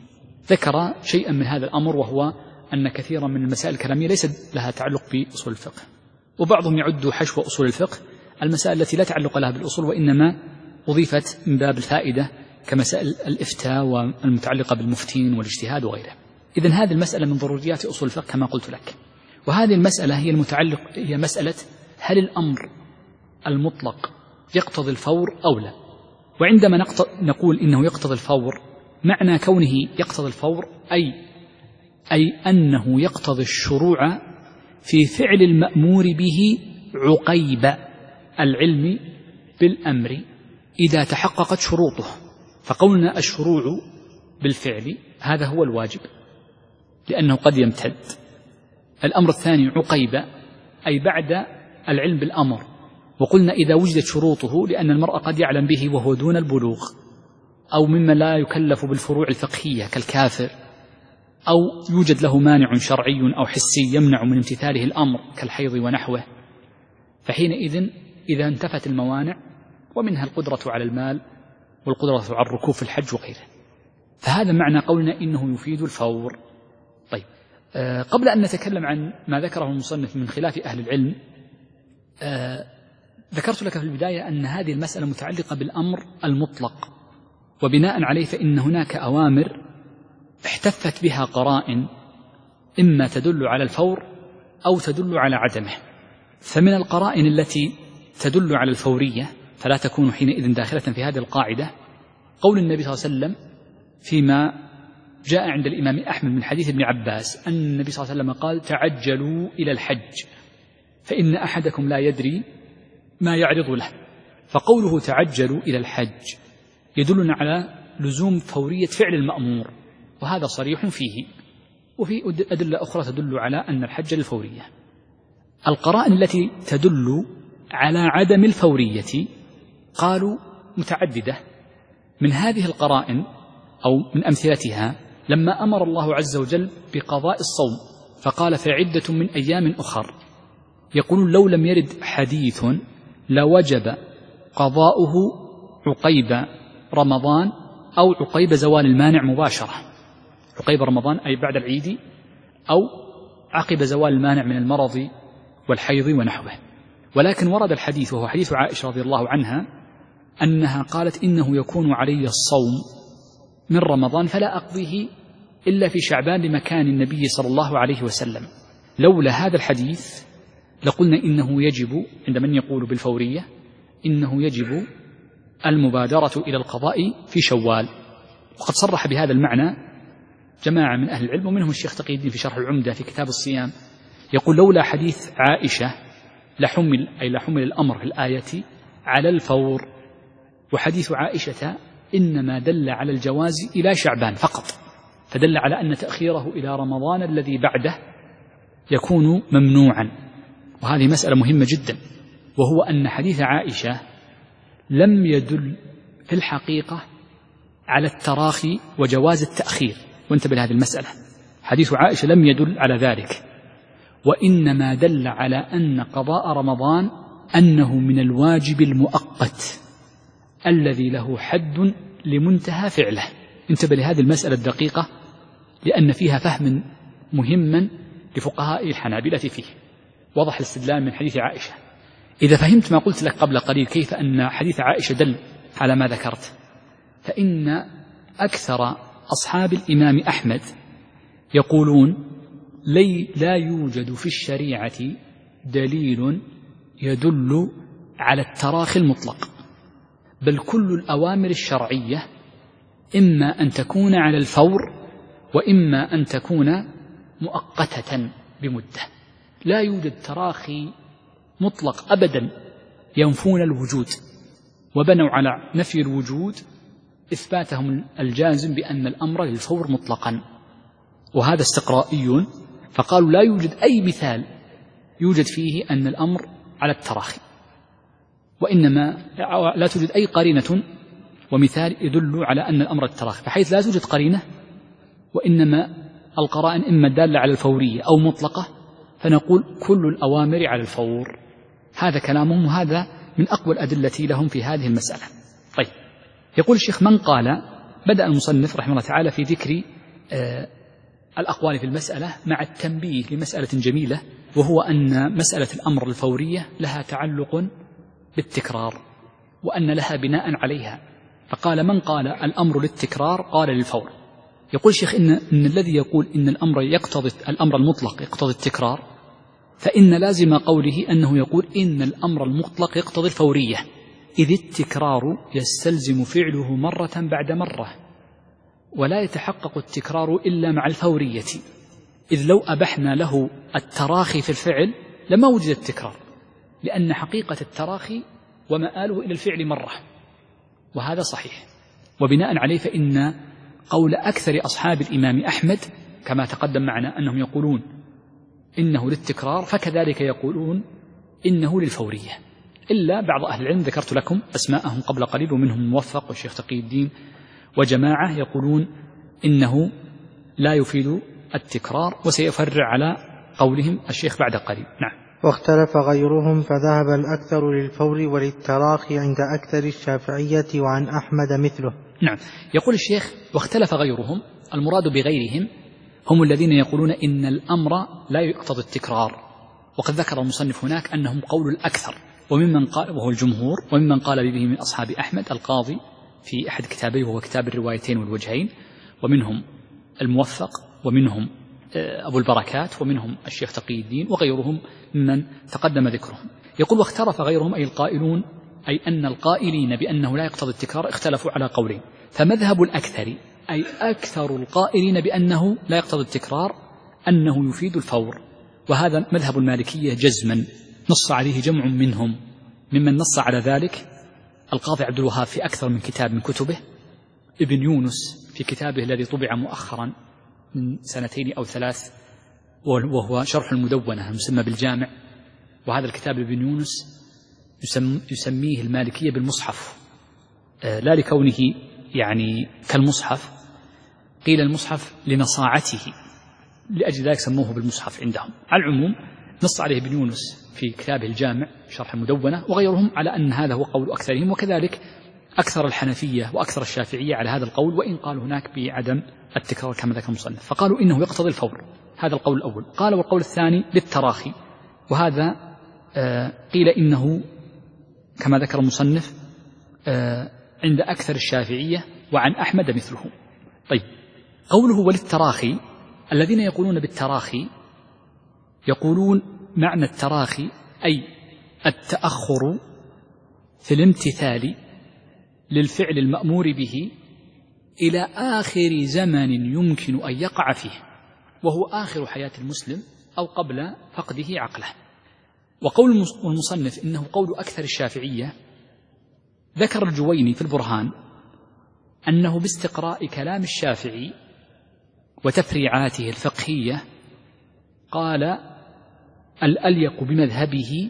ذكر شيئا من هذا الأمر، وهو أن كثيرا من المسائل الكلامية ليست لها تعلق بأصول الفقه. وبعضهم يعد حشو أصول الفقه المسائل التي لا تعلق لها بالأصول وإنما أضيفت من باب الفائدة، كمسائل الإفتاء والمتعلقة بالمفتين والاجتهاد وغيره. إذن هذه المسألة من ضروريات أصول الفقه كما قلت لك. وهذه المسألة هي المتعلق هي مسألة هل الأمر المطلق يقتضي الفور أو لا. وعندما نقول إنه يقتضي الفور، معنى كونه يقتضي الفور أي أي أنه يقتضي الشروع في فعل المأمور به عقيب العلم بالأمر إذا تحققت شروطه. فقولنا الشروع بالفعل هذا هو الواجب لأنه قد يمتد. الأمر الثاني عقيب أي بعد العلم بالأمر، وقلنا إذا وجدت شروطه لأن المرء قد يعلم به وهو دون البلوغ، أو مما لا يكلف بالفروع الفقهية كالكافر، أو يوجد له مانع شرعي أو حسي يمنع من امتثاله الأمر كالحيض ونحوه، فحينئذ إذا انتفت الموانع، ومنها القدرة على المال والقدرة على الركوب في الحج وغيره، فهذا معنى قولنا إنه يفيد الفور. طيب، آه قبل أن نتكلم عن ما ذكره المصنف من خلاف أهل العلم، آه ذكرت لك في البداية أن هذه المسألة متعلقة بالأمر المطلق، وبناء عليه فإن هناك أوامر احتفت بها قرائن إما تدل على الفور أو تدل على عدمه. فمن القرائن التي تدل على الفورية فلا تكون حينئذ داخلة في هذه القاعدة قول النبي صلى الله عليه وسلم فيما جاء عند الإمام أحمد من حديث ابن عباس أن النبي صلى الله عليه وسلم قال: تعجلوا إلى الحج فإن أحدكم لا يدري ما يعرض له. فقوله تعجلوا إلى الحج يدلنا على لزوم فورية فعل المأمور، وهذا صريح فيه، وفي أدلة أخرى تدل على أن الحج للفورية. القرائن التي تدل على عدم الفورية قالوا متعددة. من هذه القرائن أو من أمثلتها لما أمر الله عز وجل بقضاء الصوم فقال فعدة من أيام أخر، يقولون لو لم يرد حديث لوجب قضاؤه عقيب رمضان أو عقيب زوال المانع مباشرة، عقيب رمضان أي بعد العيد أو عقب زوال المانع من المرض والحيض ونحوه. ولكن ورد الحديث وهو حديث عائشة رضي الله عنها أنها قالت إنه يكون علي الصوم من رمضان فلا أقضيه إلا في شعبان لمكان النبي صلى الله عليه وسلم. لولا هذا الحديث لقلنا إنه يجب عند من يقول بالفورية إنه يجب المبادرة إلى القضاء في شوال. وقد صرح بهذا المعنى جماعة من أهل العلم ومنهم الشيخ تقي الدين في شرح العمدة في كتاب الصيام، يقول لولا حديث عائشة لحمل أي لحمل الأمر في الآية على الفور، وحديث عائشة إنما دل على الجواز إلى شعبان فقط، فدل على أن تأخيره إلى رمضان الذي بعده يكون ممنوعا. وهذه مسألة مهمة جدا، وهو أن حديث عائشة لم يدل في الحقيقة على التراخي وجواز التأخير، وانتبه لهذه المسألة، حديث عائشة لم يدل على ذلك، وإنما دل على أن قضاء رمضان أنه من الواجب المؤقت الذي له حد لمنتهى فعله. انتبه لهذه المسألة الدقيقة لأن فيها فهم مهما لفقهاء الحنابلة فيه. وضح الاستدلال من حديث عائشة. إذا فهمت ما قلت لك قبل قليل كيف أن حديث عائشة دل على ما ذكرت، فإن أكثر أصحاب الإمام أحمد يقولون لي لا يوجد في الشريعة دليل يدل على التراخي المطلق، بل كل الأوامر الشرعية إما أن تكون على الفور وإما أن تكون مؤقتة بمدة، لا يوجد تراخي مطلق أبدا. ينفون الوجود وبنوا على نفي الوجود إثباتهم الجازم بأن الأمر للفور مطلقا، وهذا استقرائي، فقالوا لا يوجد أي مثال يوجد فيه أن الأمر على التراخي، وإنما لا توجد أي قرينة ومثال يدل على أن الأمر التراخي، فحيث لا توجد قرينة وإنما القرائن إما دالة على الفورية أو مطلقة، فنقول كل الأوامر على الفور. هذا كلامهم، وهذا من أقوى الأدلة لهم في هذه المسألة. طيب، يقول الشيخ من قال، بدأ المصنف رحمه الله تعالى في ذكر آه الأقوال في المسألة مع التنبيه لمسألة جميلة، وهو أن مسألة الأمر الفورية لها تعلق بالتكرار وأن لها بناء عليها، فقال من قال الأمر للتكرار قال للفور. يقول الشيخ إن, إن الذي يقول إن الأمر يقتضي الأمر المطلق يقتضي التكرار، فإن لازم قوله أنه يقول إن الأمر المطلق يقتضي الفورية، إذ التكرار يستلزم فعله مرة بعد مرة، ولا يتحقق التكرار إلا مع الفورية، إذ لو أبحنا له التراخي في الفعل لما وجد التكرار، لأن حقيقة التراخي ومآله إلى الفعل مرة، وهذا صحيح. وبناء عليه فإن قول أكثر أصحاب الإمام أحمد كما تقدم معنا أنهم يقولون إنه للتكرار، فكذلك يقولون إنه للفورية، إلا بعض أهل العلم ذكرت لكم أسماءهم قبل قليل، ومنهم الموفق والشيخ تقي الدين وجماعة يقولون إنه لا يفيد التكرار، وسيفرع على قولهم الشيخ بعد قليل. نعم. واختلف غيرهم فذهب الأكثر للفور وللتراخي عند أكثر الشافعية وعن أحمد مثله. نعم. يقول الشيخ واختلف غيرهم، المراد بغيرهم هم الذين يقولون إن الأمر لا يقتضي التكرار، وقد ذكر المصنف هناك أنهم قول الأكثر، وممن قال وهو الجمهور، وممن قال به من أصحاب أحمد القاضي في أحد كتابيه وهو كتاب الروايتين والوجهين، ومنهم الموفق، ومنهم أبو البركات، ومنهم الشيخ تقي الدين، وغيرهم ممن تقدم ذكرهم. يقول واختلف غيرهم أي القائلون، أي أن القائلين بأنه لا يقتضي التكرار اختلفوا على قولين، فمذهب الأكثر أي أكثر القائلين بأنه لا يقتضي التكرار أنه يفيد الفور، وهذا مذهب المالكية جزما نص عليه جمع منهم، ممن نص على ذلك القاضي عبد الوهاب في أكثر من كتاب من كتبه، ابن يونس في كتابه الذي طبع مؤخرا من سنتين أو ثلاث وهو شرح المدونة المسمى بالجامع، وهذا الكتاب ابن يونس يسم يسميه المالكية بالمصحف، لا لكونه يعني كالمصحف، قيل المصحف لنصاعته، لأجل ذلك سموه بالمصحف عندهم. على العموم نص عليه ابن يونس في كتابه الجامع شرح المدونة وغيرهم على أن هذا هو قول أكثرهم، وكذلك أكثر الحنفية وأكثر الشافعية على هذا القول، وإن قالوا هناك بعدم التكرار كما ذكر المصنف، فقالوا إنه يقتضي الفور، هذا القول الأول. قال والقول الثاني للتراخي، وهذا آه قيل إنه كما ذكر المصنف آه عند أكثر الشافعية وعن أحمد مثله. طيب، قوله وللتراخي، الذين يقولون بالتراخي يقولون معنى التراخي أي التأخر في الامتثال للفعل المأمور به إلى آخر زمن يمكن أن يقع فيه، وهو آخر حياة المسلم أو قبل فقده عقله. وقول المصنف إنه قول أكثر الشافعية، ذكر الجويني في البرهان أنه باستقراء كلام الشافعي وتفريعاته الفقهية قال الأليق بمذهبه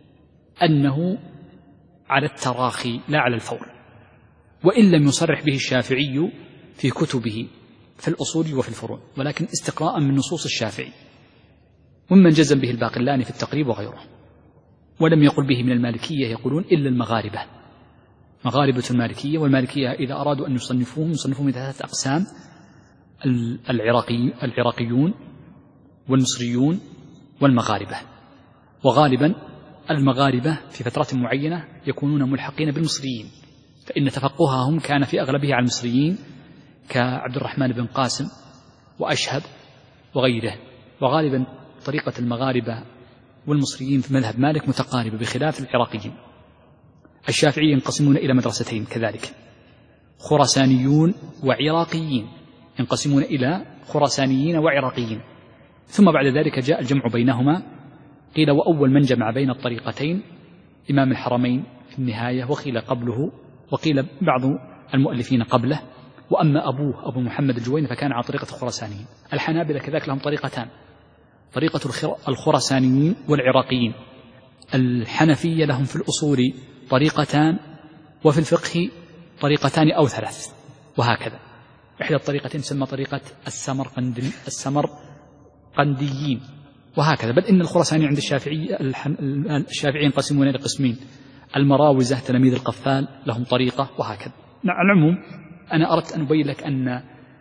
أنه على التراخي لا على الفور، وإن لم يصرح به الشافعي في كتبه في الأصول وفي الفروع، ولكن استقراء من نصوص الشافعي، ومن جزم به الباقلاني في التقريب وغيره. ولم يقل به من المالكية يقولون إلا المغاربة، مغاربة المالكية، والمالكية إذا أرادوا أن يصنفوهم يصنفوهم ثلاثة أقسام: العراقي العراقيون والمصريون والمغاربة. وغالبا المغاربة في فترة معينة يكونون ملحقين بالمصريين، فإن تفقههم كان في أغلبه على المصريين كعبد الرحمن بن قاسم وأشهب وغيره. وغالبا طريقة المغاربة والمصريين في مذهب مالك متقاربة بخلاف العراقيين. الشافعي ينقسمون إلى مدرستين كذلك، خراسانيون وعراقيين، ينقسمون إلى خراسانيين وعراقيين. ثم بعد ذلك جاء الجمع بينهما، قيل وأول من جمع بين الطريقتين إمام الحرمين في النهاية، وقيل قبله، وقيل بعض المؤلفين قبله. وأما أبوه أبو محمد الجويني فكان على طريقة الخراسانيين. الحنابلة كذلك لهم طريقتان، طريقة الخراسانيين والعراقيين. الحنفية لهم في الأصول طريقتان، وفي الفقه طريقتان أو ثلاث، وهكذا. إحدى الطريقتين تسمى طريقة السمرقندي السمرقنديين، وهكذا. بل إن الخراساني عند الشافعي الشافعيين ينقسمون إلى قسمين: المراوزة تلاميذ القفال لهم طريقة، وهكذا. على العموم أنا أردت أن أبين لك أن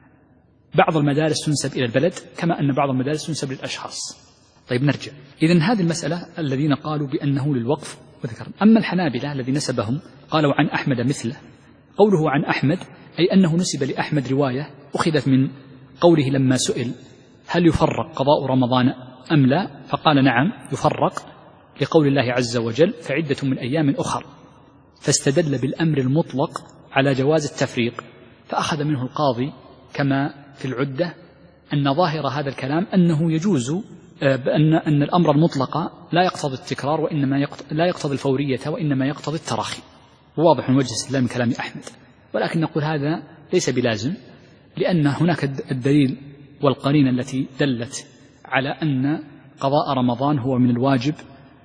بعض المدارس تنسب إلى البلد كما أن بعض المدارس تنسب للأشخاص. طيب نرجع. إذن هذه المسألة الذين قالوا بأنه للوقف وذكر. أما الحنابلة الذي نسبهم قالوا عن أحمد مثله. قوله عن أحمد أي أنه نسب لأحمد رواية أخذت من قوله لما سئل هل يفرق قضاء رمضان أم لا، فقال نعم يفرق، لقول الله عز وجل فعدة من أيام أخر، فاستدل بالأمر المطلق على جواز التفريق. فأخذ منه القاضي كما في العدة أن ظاهر هذا الكلام أنه يجوز، بأن أن الأمر المطلق لا يقتضي التكرار، وإنما يقتضي لا يقتضي الفورية، وإنما يقتضي التراخي. واضح من وجه استدلال من كلام أحمد، ولكن نقول هذا ليس بلازم، لأن هناك الدليل والقرينة التي دلت على أن قضاء رمضان هو من الواجب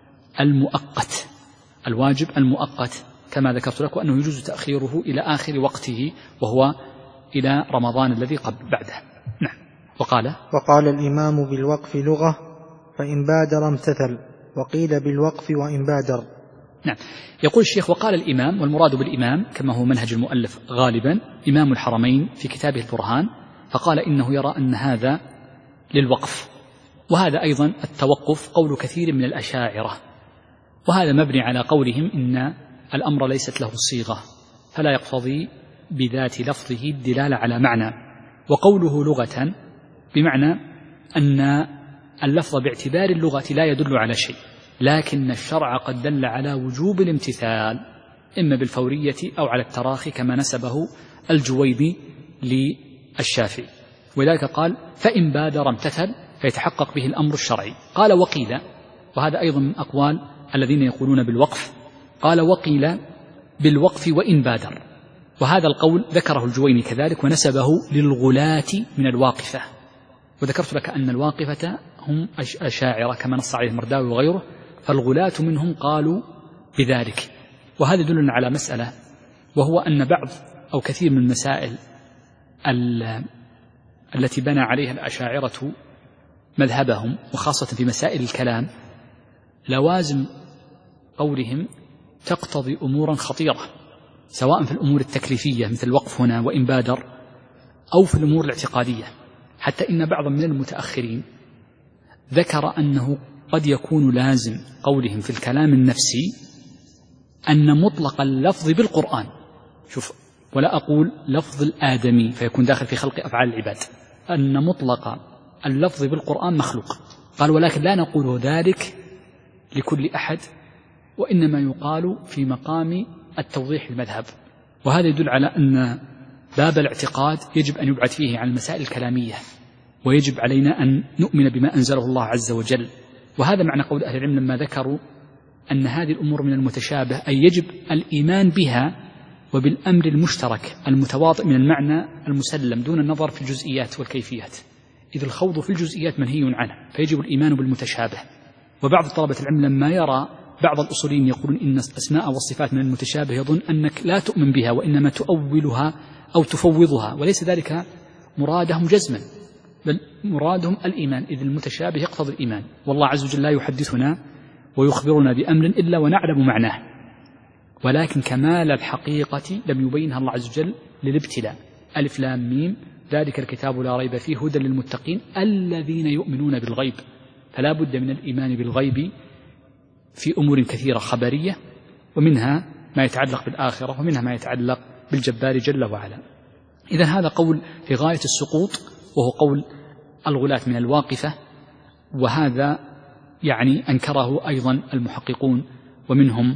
المؤقت، الواجب المؤقت كما ذكرت لك، وأنه يجوز تأخيره إلى آخر وقته وهو إلى رمضان الذي قبل بعده. نعم. وقال وقال الإمام بالوقف لغة فإن بادر امتثل، وقيل بالوقف وإن بادر. نعم. يقول الشيخ وقال الإمام، والمراد بالإمام كما هو منهج المؤلف غالبا إمام الحرمين في كتابه البرهان، فقال إنه يرى أن هذا للوقف، وهذا أيضا التوقف قول كثير من الأشاعرة، وهذا مبني على قولهم إن الأمر ليست له صيغة فلا يقتضي بذات لفظه الدلالة على معنى. وقوله لغة بمعنى أن اللفظ باعتبار اللغة لا يدل على شيء، لكن الشرع قد دل على وجوب الامتثال إما بالفورية أو على التراخي كما نسبه الجويني للشافعي، ولذلك قال فإن بادر امتثل فيتحقق به الأمر الشرعي. قال وقيل، وهذا أيضا من أقوال الذين يقولون بالوقف، قال وقيل بالوقف وإن بادر. وهذا القول ذكره الجويني كذلك ونسبه للغلاة من الواقفة. وذكرت لك أن الواقفة هم أشاعرة كما نص عليه المرداوي وغيره، فالغلاة منهم قالوا بذلك. وهذا يدلنا على مسألة، وهو أن بعض أو كثير من المسائل التي بنى عليها الأشاعرة مذهبهم، وخاصة في مسائل الكلام، لوازم قولهم تقتضي أمورا خطيرة، سواء في الأمور التكليفية مثل الوقف هنا وإن بادر، أو في الأمور الاعتقادية. حتى إن بعض من المتأخرين ذكر أنه قد يكون لازم قولهم في الكلام النفسي أن مطلق اللفظ بالقرآن، شوف، ولا أقول لفظ الآدمي فيكون داخل في خلق أفعال العباد، أن مطلق اللفظ بالقرآن مخلوق. قال ولكن لا نقول ذلك لكل أحد، وإنما يقال في مقام التوضيح المذهب. وهذا يدل على أن باب الاعتقاد يجب أن يبعد فيه عن المسائل الكلامية، ويجب علينا أن نؤمن بما أنزله الله عز وجل. وهذا معنى قول أهل العلم لما ذكروا أن هذه الأمور من المتشابه، أي يجب الإيمان بها وبالأمر المشترك المتواطئ من المعنى المسلم دون النظر في الجزئيات والكيفيات، إذ الخوض في الجزئيات منهي عنه، فيجب الإيمان بالمتشابه. وبعض طلبة العلم لما يرى بعض الأصوليين يقولون إن الأسماء والصفات من المتشابه يظن أنك لا تؤمن بها وإنما تؤولها أو تفوضها، وليس ذلك مرادهم جزما، بل مرادهم الإيمان، إذ المتشابه يقتضي الإيمان. والله عز وجل لا يحدثنا ويخبرنا بأمر إلا ونعلم معناه، ولكن كمال الحقيقة لم يبينها الله عز وجل للابتلاء. ألف لام ميم ذلك الكتاب لا ريب فيه هدى للمتقين الذين يؤمنون بالغيب. فلا بد من الإيمان بالغيب في أمور كثيرة خبرية، ومنها ما يتعلق بالآخرة، ومنها ما يتعلق بالجبار جل وعلا. إذن هذا قول في غاية السقوط، وهو قول الغلاة من الواقفة، وهذا يعني أنكره أيضا المحققون، ومنهم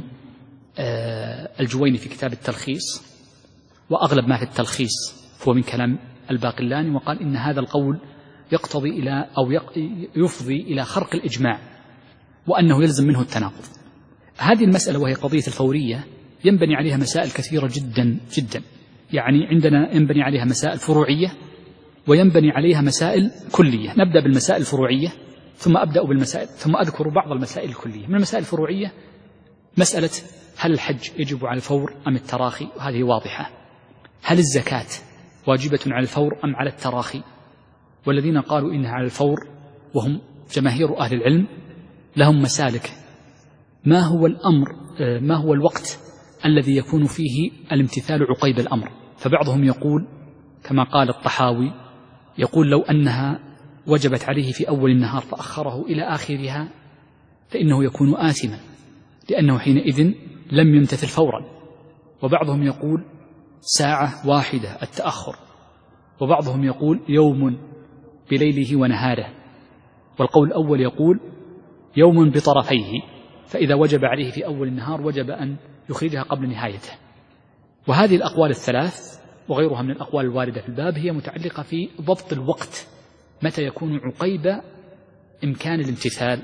الجويني في كتاب التلخيص، وأغلب ما في التلخيص هو من كلام الباقلاني، وقال إن هذا القول يقتضي إلى أو يفضي إلى خرق الإجماع، وأنه يلزم منه التناقض. هذه المسألة وهي قضية الفورية ينبني عليها مسائل كثيرة جدا جدا، يعني عندنا ينبني عليها مسائل فروعية وينبني عليها مسائل كلية. نبدأ بالمسائل الفروعية ثم أبدأ بالمسائل ثم أذكر بعض المسائل الكلية. من المسائل الفروعية مسألة هل الحج يجب على الفور أم التراخي، وهذه واضحة. هل الزكاة واجبة على الفور أم على التراخي؟ والذين قالوا إنها على الفور وهم جماهير أهل العلم لهم مسالك. ما هو الأمر ما هو الوقت الذي يكون فيه الامتثال عقيب الأمر؟ فبعضهم يقول كما قال الطحاوي، يقول لو أنها وجبت عليه في أول النهار فأخره إلى آخرها فإنه يكون آثما، لأنه حينئذ لم يمتثل فورا. وبعضهم يقول ساعة واحدة التأخر، وبعضهم يقول يوم بليله ونهاره. والقول الأول يقول يوم بطرفيه، فإذا وجب عليه في أول النهار وجب أن يخرجها قبل نهايته. وهذه الأقوال الثلاث وغيرها من الأقوال الواردة في الباب هي متعلقة في ضبط الوقت، متى يكون عقيب إمكان الامتثال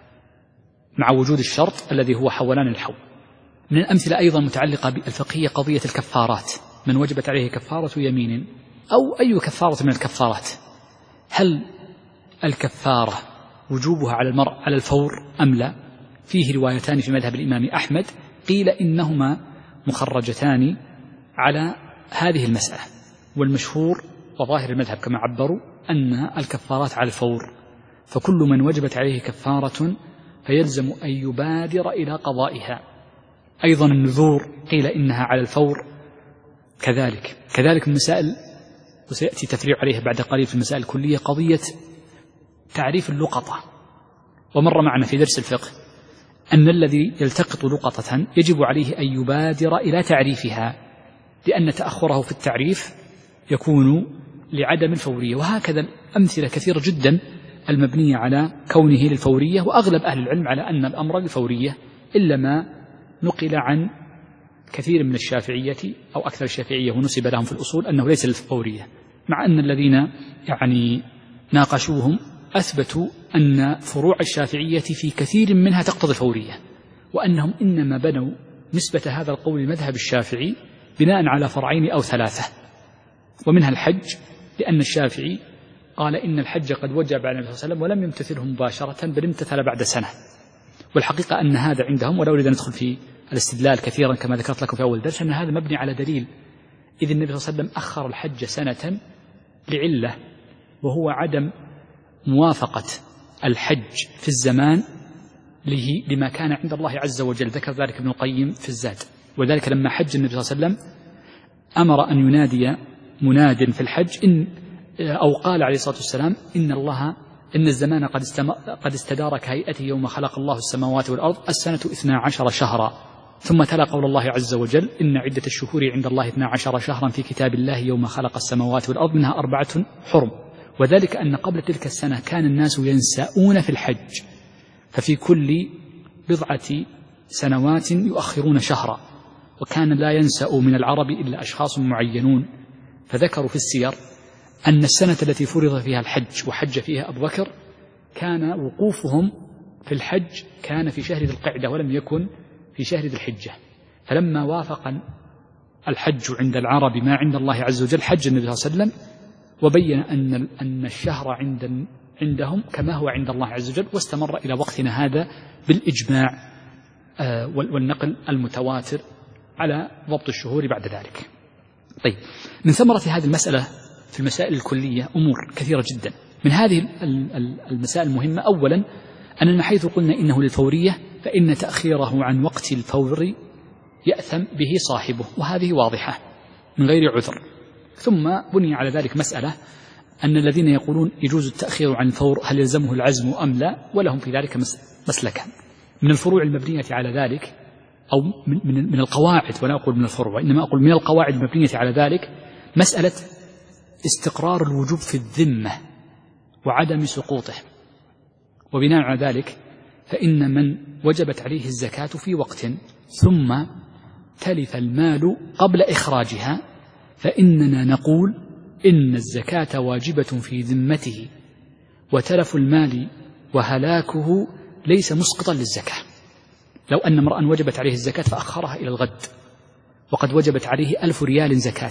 مع وجود الشرط الذي هو حولان الحول. من الأمثلة أيضا متعلقة بالفقهية قضية الكفارات، من وجبت عليه كفارة يمين أو أي كفارة من الكفارات، هل الكفارة وجوبها على المرء على الفور أم لا؟ فيه روايتان في مذهب الإمام أحمد، قيل إنهما مخرجتان على هذه المسألة، والمشهور وظاهر المذهب كما عبروا أن الكفارات على الفور، فكل من وجبت عليه كفارة فيلزم أن يبادر إلى قضائها. أيضا النذور قيل إنها على الفور كذلك. كذلك المسائل، وسيأتي تفريع عليها بعد قليل في المسائل الكلية، قضية تعريف اللقطة. ومر معنا في درس الفقه أن الذي يلتقط لقطة يجب عليه أن يبادر إلى تعريفها، لأن تأخره في التعريف يكون لعدم الفورية. وهكذا أمثلة كثيرة جدا المبنية على كونه للفورية، وأغلب أهل العلم على أن الأمر للفورية، إلا ما نقل عن كثير من الشافعية أو أكثر الشافعية ونسب لهم في الأصول أنه ليس للفورية، مع أن الذين يعني ناقشوهم أثبتوا أن فروع الشافعية في كثير منها تقتضي الفورية، وأنهم إنما بنوا نسبة هذا القول لمذهب الشافعي بناء على فرعين أو ثلاثة، ومنها الحج، لأن الشافعي قال إن الحج قد وجب على النبي صلى الله عليه وسلم ولم يمتثله مباشرة بل امتثل بعد سنة. والحقيقة أن هذا عندهم، ولا أريد أن ندخل في الاستدلال كثيرا كما ذكرت لكم في أول درس، أن هذا مبني على دليل، إذ النبي صلى الله عليه وسلم أخر الحج سنة لعلة، وهو عدم موافقة الحج في الزمان لما كان عند الله عز وجل. ذكر ذلك ابن القيم في الزاد. وذلك لما حج النبي صلى الله عليه وسلم أمر أن ينادي مناد في الحج إن أو قال عليه الصلاة والسلام إن الله إن الزمان قد, قد استدار كهيئته يوم خلق الله السماوات والأرض السنة اثنا عشر شهرا، ثم تلا قول الله عز وجل إن عدة الشهور عند الله اثنا عشر شهرا في كتاب الله يوم خلق السماوات والأرض منها أربعة حرم. وذلك أن قبل تلك السنة كان الناس ينساؤون في الحج، ففي كل بضعة سنوات يؤخرون شهرا، وكان لا ينسأ من العرب إلا أشخاص معينون. فذكروا في السير أن السنة التي فرض فيها الحج وحج فيها أبو بكر كان وقوفهم في الحج كان في شهر ذي القعدة ولم يكن في شهر ذي الحجة، فلما وافق الحج عند العرب ما عند الله عز وجل حج النبي صلى الله عليه وسلم وبين أن أن الشهر عند عندهم كما هو عند الله عز وجل، واستمر إلى وقتنا هذا بالإجماع والنقل المتواتر على ضبط الشهور بعد ذلك. طيب، من ثمرة هذه المسألة في المسائل الكلية أمور كثيرة جدا. من هذه المسائل المهمة أولا أننا حيث قلنا إنه للفورية فإن تأخيره عن وقت الفور يأثم به صاحبه، وهذه واضحة من غير عذر. ثم بني على ذلك مسألة أن الذين يقولون يجوز التأخير عن الفور هل يلزمه العزم أم لا، ولهم في ذلك مسلكان. من الفروع المبنية على ذلك أو من من القواعد، ولا أقول من الفروع وإنما أقول من القواعد المبنية على ذلك مسألة استقرار الوجوب في الذمة وعدم سقوطه. وبناء على ذلك فإن من وجبت عليه الزكاة في وقت ثم تلف المال قبل إخراجها فإننا نقول إن الزكاة واجبة في ذمته، وتلف المال وهلاكه ليس مسقطا للزكاة. لو أن امرأ وجبت عليه الزكاة فأخرها إلى الغد وقد وجبت عليه ألف ريال زكاة،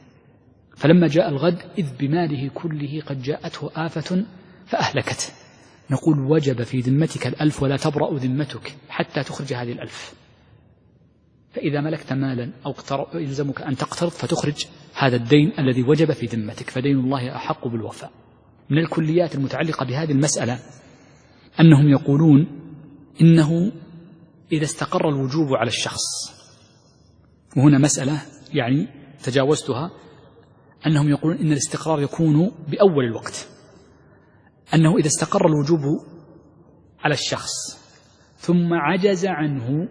فلما جاء الغد إذ بماله كله قد جاءته آفة فأهلكته، نقول وجب في ذمتك الألف ولا تبرأ ذمتك حتى تخرج هذه الألف. فإذا ملكت مالا أو يلزمك أن تقترض فتخرج هذا الدين الذي وجب في ذمتك، فدين الله أحق بالوفاء. من الكليات المتعلقة بهذه المسألة أنهم يقولون إنه إذا استقر الوجوب على الشخص، وهنا مسألة يعني تجاوزتها، أنهم يقولون إن الاستقرار يكون بأول الوقت، أنه إذا استقر الوجوب على الشخص ثم عجز عنه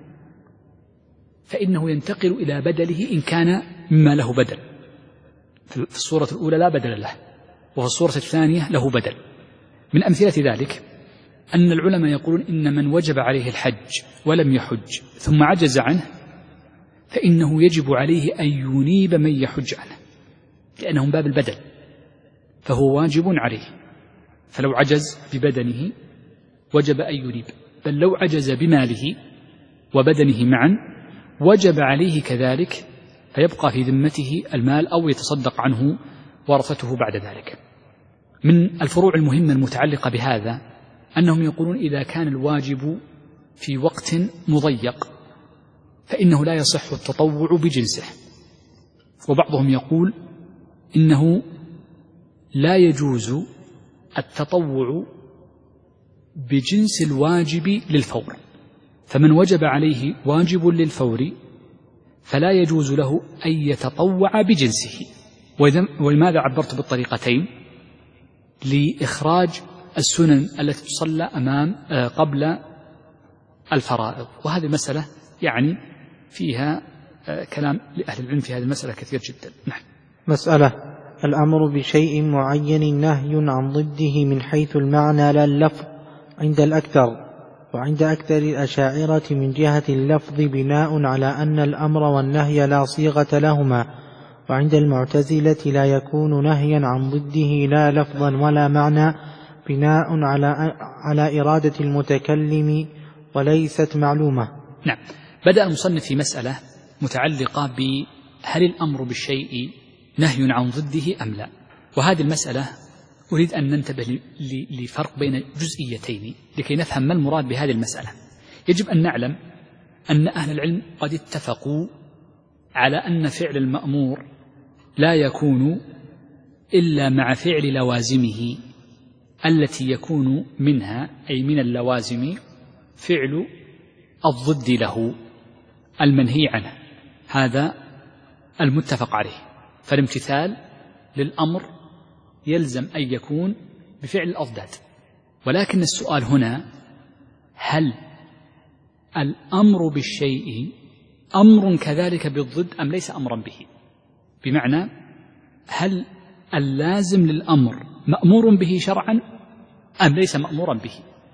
فإنه ينتقل إلى بدله إن كان مما له بدل. في الصورة الأولى لا بدل له، وفي الصورة الثانية له بدل. من أمثلة ذلك أن العلماء يقولون إن من وجب عليه الحج ولم يحج ثم عجز عنه فإنه يجب عليه أن ينيب من يحج عنه، لأنه من باب البدل فهو واجب عليه. فلو عجز ببدنه وجب أن ينيب، بل لو عجز بماله وبدنه معا وجب عليه كذلك، فيبقى في ذمته المال أو يتصدق عنه ورثته بعد ذلك. من الفروع المهمة المتعلقة بهذا أنهم يقولون إذا كان الواجب في وقت مضيق فإنه لا يصح التطوع بجنسه، وبعضهم يقول إنه لا يجوز التطوع بجنس الواجب للفور، فمن وجب عليه واجب للفور فلا يجوز له أن يتطوع بجنسه. ولماذا عبرت بالطريقتين؟ لإخراج السنن التي تصلى أمام قبل الفرائض، وهذه المسألة يعني فيها كلام لأهل العلم في هذه المسألة كثير جدا. نعم. مسألة: الأمر بشيء معين نهي عن ضده من حيث المعنى لا اللفظ عند الأكثر، وعند أكثر الأشاعرة من جهة اللفظ بناء على أن الأمر والنهي لا صيغة لهما، وعند المعتزلة لا يكون نهيا عن ضده لا لفظا ولا معنى بناء على على إرادة المتكلم وليست معلومة. نعم. بدأ المصنف في مسألة متعلقة بهل الأمر بالشيء نهي عن ضده أم لا، وهذه المسألة أريد أن ننتبه لفرق بين جزئيتين لكي نفهم ما المراد بهذه المسألة. يجب أن نعلم أن أهل العلم قد اتفقوا على أن فعل المأمور لا يكون إلا مع فعل لوازمه التي يكون منها، أي من اللوازم، فعل الضد له المنهي عنه، هذا المتفق عليه. فالامتثال للأمر يلزم أن يكون بفعل الأضداد. ولكن السؤال هنا: هل الأمر بالشيء أمر كذلك بالضد أم ليس أمرا به؟ بمعنى هل اللازم للأمر مأمور به شرعا أم ليس مأمورا به؟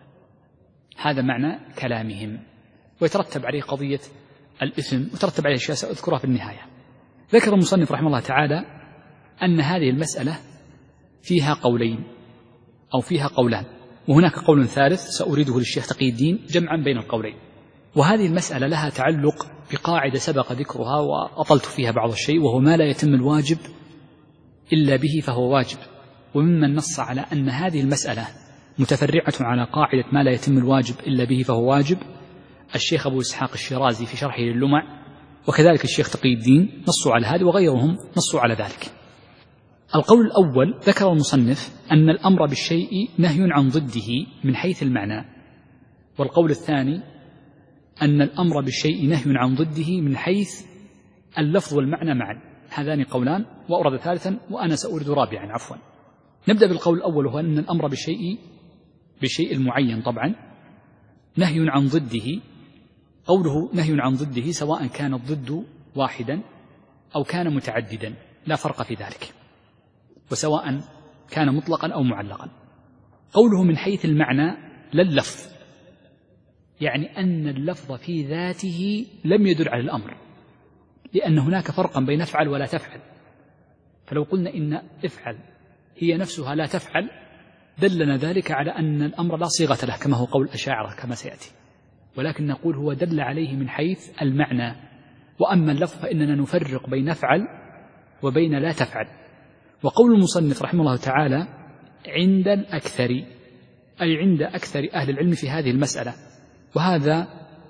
هذا معنى كلامهم، ويترتب عليه قضية الإثم وترتب عليه أشياء سأذكرها في النهاية. ذكر المصنف رحمه الله تعالى أن هذه المسألة فيها قولين أو فيها قولان، وهناك قول ثالث سأريده للشيخ تقي الدين جمعا بين القولين. وهذه المسألة لها تعلق بقاعدة سبق ذكرها وأطلت فيها بعض الشيء، وهو ما لا يتم الواجب إلا به فهو واجب. وممن نص على أن هذه المسألة متفرعة على قاعدة ما لا يتم الواجب إلا به فهو واجب الشيخ أبو إسحاق الشيرازي في شرحه للمع، وكذلك الشيخ تقي الدين نصوا على هذا، وغيرهم نصوا على ذلك. القول الأول ذكر المصنف أن الأمر بالشيء نهي عن ضده من حيث المعنى، والقول الثاني أن الأمر بالشيء نهي عن ضده من حيث اللفظ والمعنى معا. هذان قولان وأورد ثالثا وأنا سأورد رابعا عفوا. نبدأ بالقول الأول، وهو أن الأمر بالشيء بالشيء المعين طبعا نهي عن ضده. قوله نهي عن ضده سواء كان الضد واحدا أو كان متعددا لا فرق في ذلك، وسواء كان مطلقا أو معلقا. قوله من حيث المعنى لا اللفظ، يعني أن اللفظ في ذاته لم يدل على الأمر، لأن هناك فرقا بين افعل ولا تفعل. فلو قلنا إن افعل هي نفسها لا تفعل دلنا ذلك على أن الأمر لا صيغة له كما هو قول الأشاعرة كما سيأتي، ولكن نقول هو دل عليه من حيث المعنى. وأما اللفظ فإننا نفرق بين افعل وبين لا تفعل. وقول المصنف رحمه الله تعالى عند الأكثر، أي عند أكثر أهل العلم في هذه المسألة، وهذا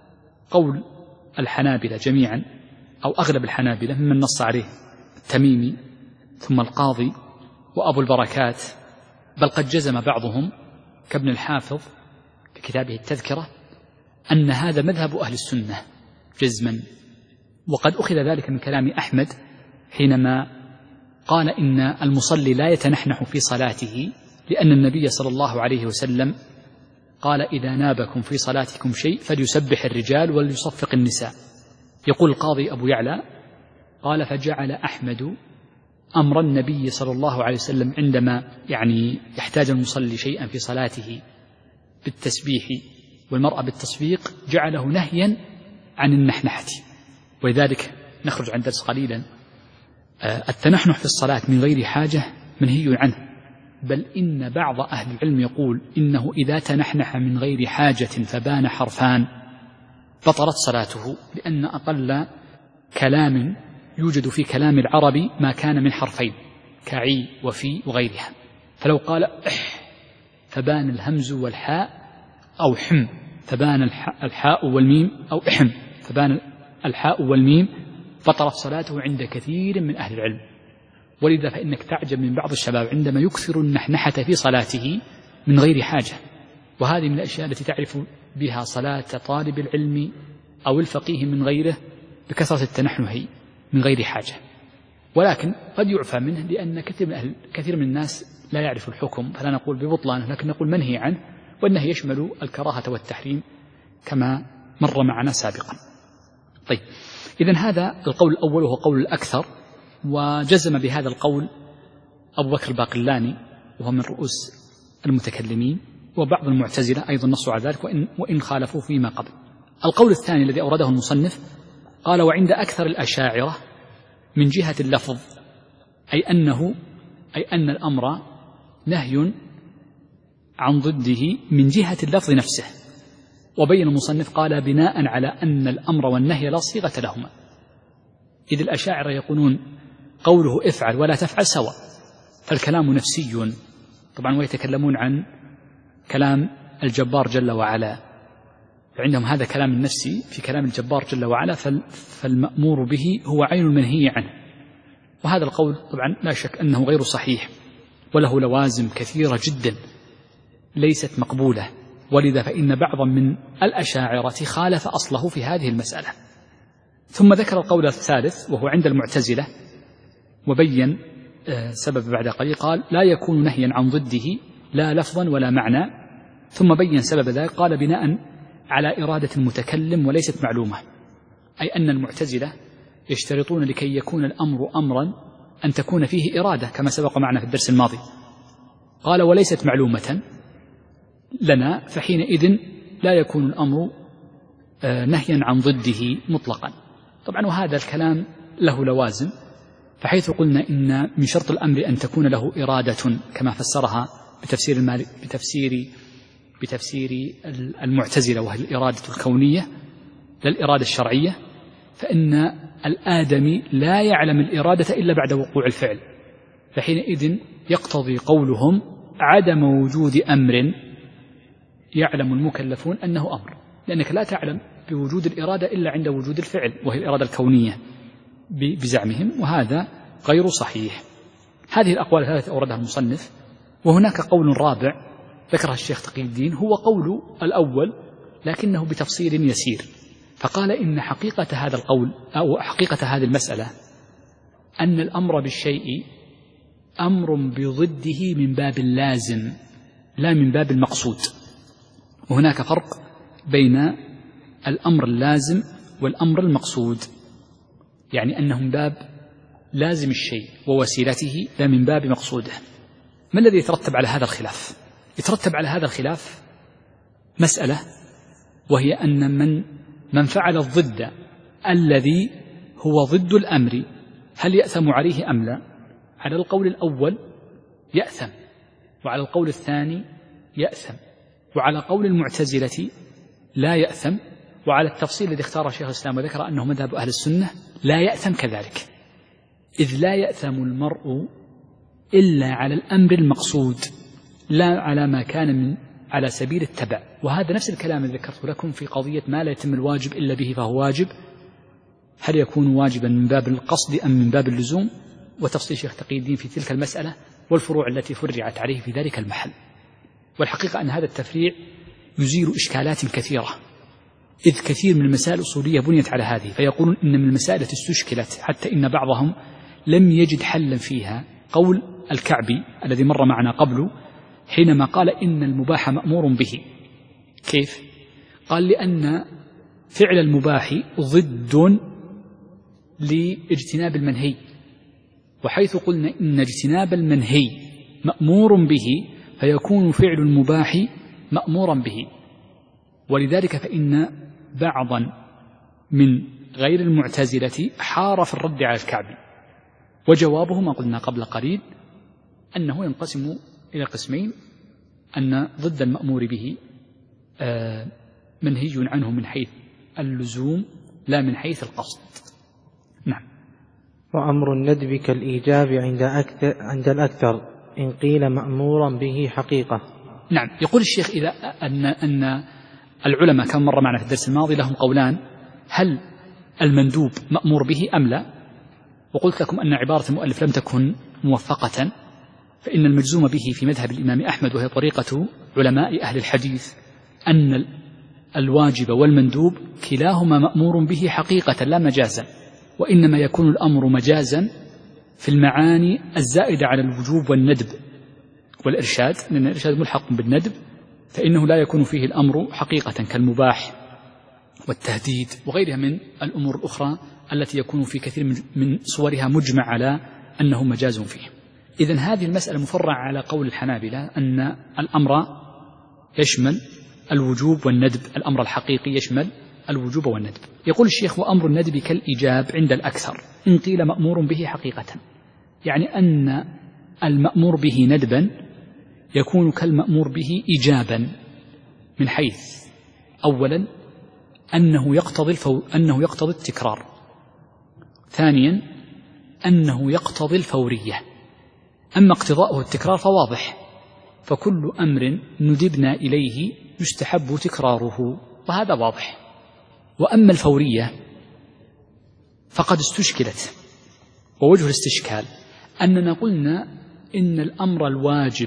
قول الحنابلة جميعا أو أغلب الحنابلة ممن نص عليه التميمي ثم القاضي وأبو البركات، بل قد جزم بعضهم كابن الحافظ في كتابه التذكرة أن هذا مذهب أهل السنة جزما. وقد أخذ ذلك من كلام أحمد حينما قال إن المصلي لا يتنحنح في صلاته، لأن النبي صلى الله عليه وسلم قال إذا نابكم في صلاتكم شيء فليسبح الرجال وليصفق النساء. يقول القاضي أبو يعلى قال فجعل أحمد أمر النبي صلى الله عليه وسلم عندما يعني يحتاج المصلي شيئا في صلاته بالتسبيح والمرأة بالتصفيق جعله نهيا عن النحنحة. ولذلك نخرج عن درس قليلا التنحنح في الصلاة من غير حاجة منهي عنه، بل إن بعض أهل العلم يقول إنه إذا تنحنح من غير حاجة فبان حرفان بطلت صلاته، لأن أقل كلام يوجد في كلام العربي ما كان من حرفين كعي وفي وغيرها. فلو قال إح فبان الهمز والحاء، أو حم فبان الحاء والميم، أو إحم فبان الحاء والميم، بطلت صلاته عند كثير من أهل العلم. ولذا فإنك تعجب من بعض الشباب عندما يكثر النحنحة في صلاته من غير حاجة، وهذه من الأشياء التي تعرف بها صلاة طالب العلم أو الفقيه من غيره بكثرة التنحنح من غير حاجة. ولكن قد يعفى منه لأن كثير من, أهل كثير من الناس لا يعرف الحكم، فلا نقول ببطلانه لكن نقول منهي عنه، والنهي يشمل الكراهة والتحريم كما مر معنا سابقا. طيب، إذن هذا القول الأول وهو قول الأكثر، وجزم بهذا القول أبو بكر الباقلاني وهو من رؤوس المتكلمين، وبعض المعتزلة أيضا نصوا على ذلك وإن, وإن خالفوا فيما قبل. القول الثاني الذي أورده المصنف قال وعند أكثر الأشاعرة من جهة اللفظ، أي أنه أي أن الأمر نهي عن ضده من جهة اللفظ نفسه، وبين المصنف قال بناء على أن الأمر والنهي لا صيغة لهما، إذ الأشاعرة يقولون قوله افعل ولا تفعل سواء، فالكلام نفسي طبعا، ويتكلمون عن كلام الجبار جل وعلا، فعندهم هذا كلام النفسي في كلام الجبار جل وعلا، فالمأمور به هو عين المنهي عنه. وهذا القول طبعا لا شك أنه غير صحيح، وله لوازم كثيرة جدا ليست مقبولة، ولذا فإن بعضا من الأشاعرة خالف أصله في هذه المسألة. ثم ذكر القول الثالث وهو عند المعتزلة، وبين سبب بعد قليل، قال لا يكون نهيا عن ضده لا لفظا ولا معنى، ثم بين سبب ذلك قال بناء على إرادة المتكلم وليست معلومة، أي أن المعتزلة يشترطون لكي يكون الأمر أمرا أن تكون فيه إرادة كما سبق معنا في الدرس الماضي، قال وليست معلومة لنا، فحينئذ لا يكون الأمر نهيا عن ضده مطلقا. طبعا وهذا الكلام له لوازم، فحيث قلنا إن من شرط الأمر أن تكون له إرادة كما فسرها بتفسير المالك بتفسير بتفسير المعتزلة وهي الإرادة الكونية لا الإرادة الشرعية، فإن الآدمي لا يعلم الإرادة إلا بعد وقوع الفعل، فحينئذ يقتضي قولهم عدم وجود أمر يعلم المكلفون أنه أمر، لأنك لا تعلم بوجود الإرادة إلا عند وجود الفعل وهي الإرادة الكونية بزعمهم، وهذا غير صحيح. هذه الأقوال الثلاثة أوردها المصنف، وهناك قول رابع ذكرها الشيخ تقي الدين هو قول الأول لكنه بتفصيل يسير، فقال إن حقيقة هذا القول أو حقيقة هذه المسألة أن الأمر بالشيء أمر بضده من باب اللازم لا من باب المقصود، وهناك فرق بين الأمر اللازم والأمر المقصود، يعني أنه من باب لازم الشيء ووسيلته لا من باب مقصوده. ما الذي يترتب على هذا الخلاف؟ يترتب على هذا الخلاف مسألة، وهي أن من من فعل الضد الذي هو ضد الأمر هل يأثم عليه أم لا؟ على القول الأول يأثم، وعلى القول الثاني يأثم، وعلى قول المعتزلة لا يأثم، وعلى التفصيل الذي اختاره شيخ الإسلام وذكر أنه مذهب أهل السنة لا يأثم كذلك، إذ لا يأثم المرء إلا على الأمر المقصود لا على ما كان من على سبيل التبع. وهذا نفس الكلام الذي ذكرت لكم في قضية ما لا يتم الواجب إلا به فهو واجب، هل يكون واجبا من باب القصد أم من باب اللزوم، وتفصيل شيخ تقي الدين في تلك المسألة والفروع التي فرعت عليه في ذلك المحل. والحقيقة أن هذا التفريع يزيل إشكالات كثيرة، إذ كثير من المسائل الأصولية بنيت على هذه، فيقولون إن من المسائل التي استشكلت حتى إن بعضهم لم يجد حلا فيها قول الكعبي الذي مر معنا قبله حينما قال إن المباح مأمور به. كيف؟ قال لأن فعل المباح ضد لاجتناب المنهي، وحيث قلنا إن اجتناب المنهي مأمور به فيكون فعل المباح مأمورا به، ولذلك فإن بعضا من غير المعتزلة حار في الرد على الكعبي، وجوابه ما قلنا قبل قليل أنه ينقسم إلى قسمين، أن ضد المأمور به منهي عنه من حيث اللزوم لا من حيث القصد. نعم. وأمر الندب كالإيجاب عند أكثر عند الأكثر إن قيل مأمورا به حقيقة. نعم. يقول الشيخ إذا أن أن العلماء كما مر معنا في الدرس الماضي لهم قولان، هل المندوب مأمور به أم لا؟ وقلت لكم أن عبارة المؤلف لم تكن موفقة، فإن المجزوم به في مذهب الإمام أحمد وهي طريقة علماء أهل الحديث أن الواجب والمندوب كلاهما مأمور به حقيقة لا مجازا، وإنما يكون الأمر مجازا في المعاني الزائدة على الوجوب والندب والإرشاد، لأن الإرشاد ملحق بالندب، فإنه لا يكون فيه الأمر حقيقة كالمباح والتهديد وغيرها من الأمور الأخرى التي يكون في كثير من صورها مجمع على أنه مجاز فيه. إذن هذه المسألة مفرعة على قول الحنابلة أن الأمر يشمل الوجوب والندب، الأمر الحقيقي يشمل الوجوب والندب. يقول الشيخ وأمر الندب كالإيجاب عند الأكثر إن قيل مأمور به حقيقة، يعني أن المأمور به ندبا يكون كالمأمور به إيجابا من حيث أولا أنه يقتضي, الفو... أنه يقتضي التكرار. ثانيا أنه يقتضي الفورية. أما اقتضاؤه التكرار فواضح، فكل أمر ندبنا إليه يستحب تكراره، وهذا واضح. وأما الفورية فقد استشكلت، ووجه الاستشكال أننا قلنا إن الأمر الواجب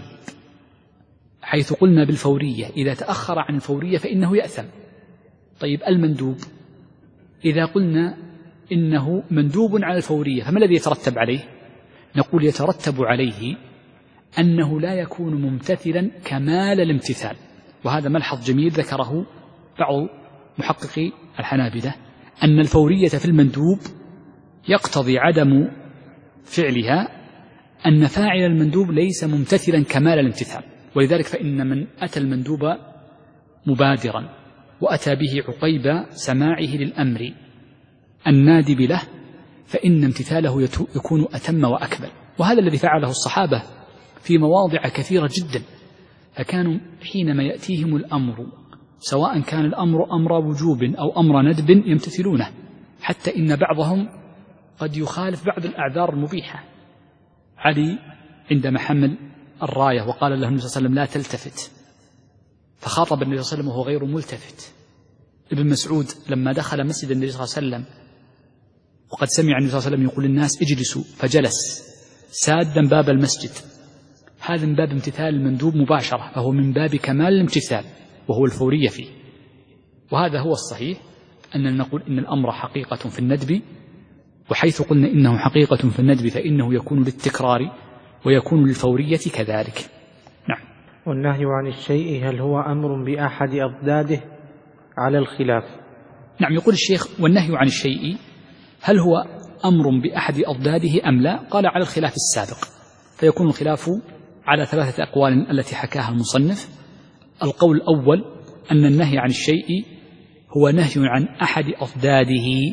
حيث قلنا بالفورية إذا تأخر عن الفورية فإنه يأثم. طيب المندوب إذا قلنا إنه مندوب على الفورية فما الذي يترتب عليه؟ نقول يترتب عليه أنه لا يكون ممتثلا كمال الامتثال. وهذا ملحظ جميل ذكره بعض محققي الحنابلة، أن الفورية في المندوب يقتضي عدم فعلها أن فاعل المندوب ليس ممتثلا كمال الامتثال. ولذلك فإن من أتى المندوب مبادرا وأتى به عقيب سماعه للأمر النادب له فإن امتثاله يكون أتم وأكمل. وهذا الذي فعله الصحابة في مواضع كثيرة جدا، فكانوا حينما يأتيهم الأمر سواء كان الأمر أمر وجوب أو أمر ندب يمتثلونه، حتى إن بعضهم قد يخالف بعض الأعذار المبيحة. علي عندما حمل الراية وقال له النبي صلى الله عليه وسلم لا تلتفت، فخاطب النبي صلى الله عليه وسلم وهو غير ملتفت. ابن مسعود لما دخل مسجد النبي صلى الله عليه وسلم وقد سمع النبي صلى الله عليه وسلم يقول للناس اجلسوا، فجلس سادا باب المسجد، هذا من باب امتثال المندوب مباشرة، فهو من باب كمال الامتثال وهو الفورية فيه. وهذا هو الصحيح، أننا نقول إن الأمر حقيقة في الندب، وحيث قلنا إنه حقيقة في الندب فإنه يكون للتكرار ويكون للفورية كذلك. نعم. والنهي عن الشيء هل هو أمر بأحد أضداده على الخلاف؟ نعم، يقول الشيخ والنهي عن الشيء هل هو أمر بأحد أضداده أم لا؟ قال على الخلاف السابق، فيكون الخلاف على ثلاثة أقوال التي حكاها المصنف. القول الأول أن النهي عن الشيء هو نهي عن أحد أضداده،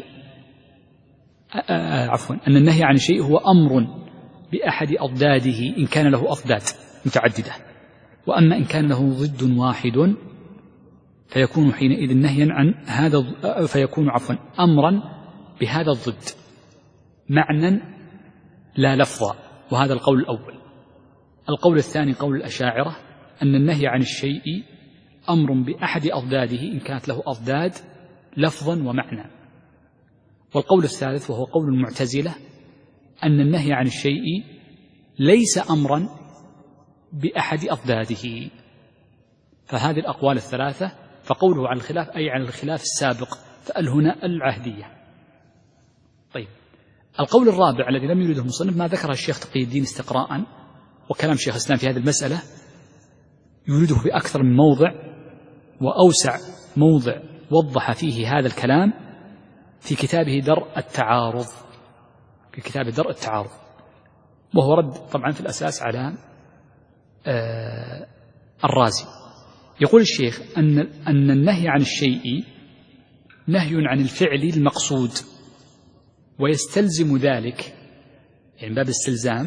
عفوا أن النهي عن الشيء هو أمر بأحد أضداده إن كان له أضداد متعددة، وأما إن كان له ضد واحد فيكون حينئذ نهيا عن هذا، فيكون عفوا أمرا بهذا الضد معنى لا لفظا، وهذا القول الأول. القول الثاني قول الأشاعرة أن النهي عن الشيء أمر بأحد أضداده إن كانت له أضداد لفظا ومعنى. والقول الثالث وهو قول المعتزلة أن النهي عن الشيء ليس أمرا بأحد أضداده. فهذه الأقوال الثلاثة، فقوله عن الخلاف أي عن الخلاف السابق، فأل هنا العهدية. طيب، القول الرابع الذي لم يريده المصنف ما ذكره الشيخ تقي الدين استقراء، وكلام شيخ الإسلام في هذه المسألة يريده في أكثر من موضع، وأوسع موضع وضح فيه هذا الكلام في كتابه درء التعارض، في كتابه درء التعارض، وهو رد طبعا في الأساس على آه الرازي. يقول الشيخ أن, أن النهي عن الشيء نهي عن الفعل المقصود، ويستلزم ذلك يعني باب الاستلزام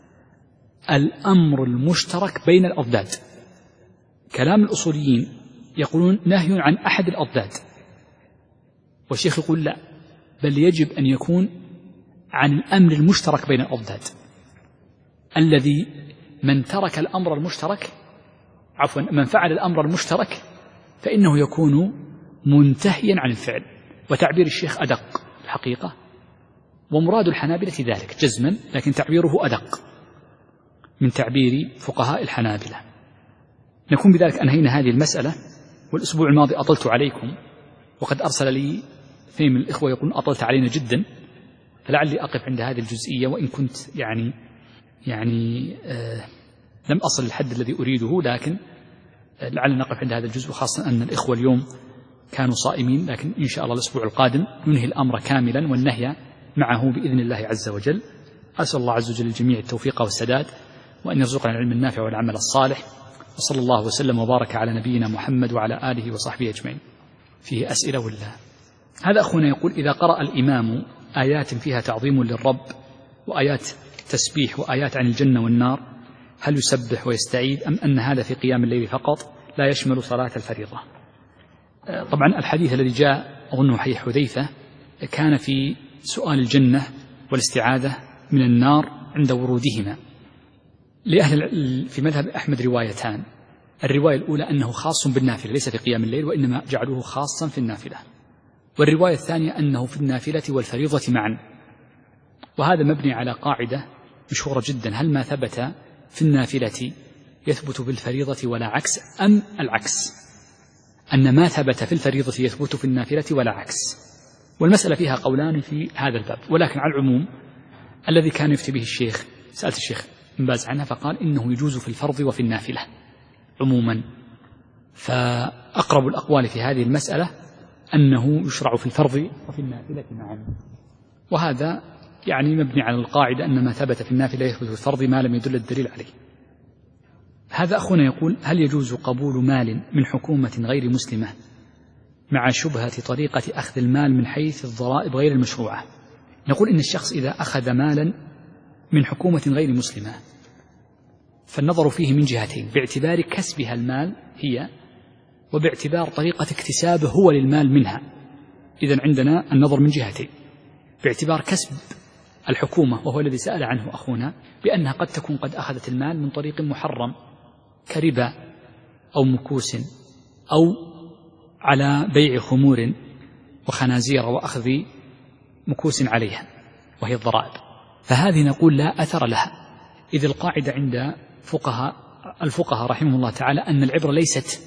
الأمر المشترك بين الأضداد. كلام الأصوليين يقولون نهي عن أحد الأضداد، والشيخ يقول لا، بل يجب أن يكون عن الأمر المشترك بين الأضداد، الذي من ترك الأمر المشترك عفوا من فعل الأمر المشترك فإنه يكون منتهيا عن الفعل. وتعبير الشيخ أدق الحقيقة، ومراد الحنابلة ذلك جزما، لكن تعبيره أدق من تعبير فقهاء الحنابلة. نكون بذلك أنهينا هذه المسألة. والأسبوع الماضي أطلت عليكم، وقد أرسل لي اثنين من الإخوة يقولون أطلت علينا جدا، فلعلي أقف عند هذه الجزئية، وإن كنت يعني يعني آه لم أصل للحد الذي أريده، لكن آه لعلنا نقف عند هذا الجزء، خاصة أن الإخوة اليوم كانوا صائمين، لكن إن شاء الله الأسبوع القادم ننهي الأمر كاملا والنهي معه بإذن الله عز وجل. أسأل الله عز وجل الجميع التوفيق والسداد، وأن يرزقنا العلم النافع والعمل الصالح. وصلى الله وسلم وبارك على نبينا محمد وعلى آله وصحبه أجمعين. فيه أسئلة ولا؟ هذا أخونا يقول إذا قرأ الإمام آيات فيها تعظيم للرب وآيات تسبيح وآيات عن الجنة والنار، هل يسبح ويستعيذ أم أن هذا في قيام الليل فقط لا يشمل صلاة الفريضة؟ طبعا الحديث الذي جاء أظنه حديث حذيفة كان في سؤال الجنة والاستعاذة من النار عند ورودهما. لأهل في مذهب أحمد روايتان، الرواية الأولى أنه خاص بالنافلة ليس في قيام الليل وإنما جعلوه خاصا في النافلة، والرواية الثانية أنه في النافلة والفريضة معا. وهذا مبني على قاعدة مشهورة جدا: هل ما ثبت في النافلة يثبت في الفريضة ولا عكس، أم العكس، أن ما ثبت في الفريضة يثبت في النافلة ولا عكس؟ والمسألة فيها قولان في هذا الباب، ولكن على العموم الذي كان يفتي به الشيخ، سألت الشيخ بن باز عنها فقال إنه يجوز في الفرض وفي النافلة عموما. فأقرب الأقوال في هذه المسألة أنه يشرع في الفرض وفي النافلة معا، وهذا يعني مبني على القاعدة أن ما ثبت في النافلة يثبت في الفرض ما لم يدل الدليل عليه. هذا أخونا يقول: هل يجوز قبول مال من حكومة غير مسلمة مع شبهة طريقة أخذ المال من حيث الضرائب غير المشروعة؟ نقول إن الشخص إذا أخذ مالا من حكومة غير مسلمة فالنظر فيه من جهتين: باعتبار كسبها المال هي، وباعتبار طريقة اكتسابه هو للمال منها. إذن عندنا النظر من جهتين: باعتبار كسب الحكومة وهو الذي سأل عنه أخونا، بأنها قد تكون قد أخذت المال من طريق محرم كربا أو مكوس أو على بيع خمور وخنازير وأخذ مكوس عليها وهي الضرائب، فهذه نقول لا أثر لها، إذ القاعدة عند فقهاء الفقهاء رحمه الله تعالى أن العبرة ليست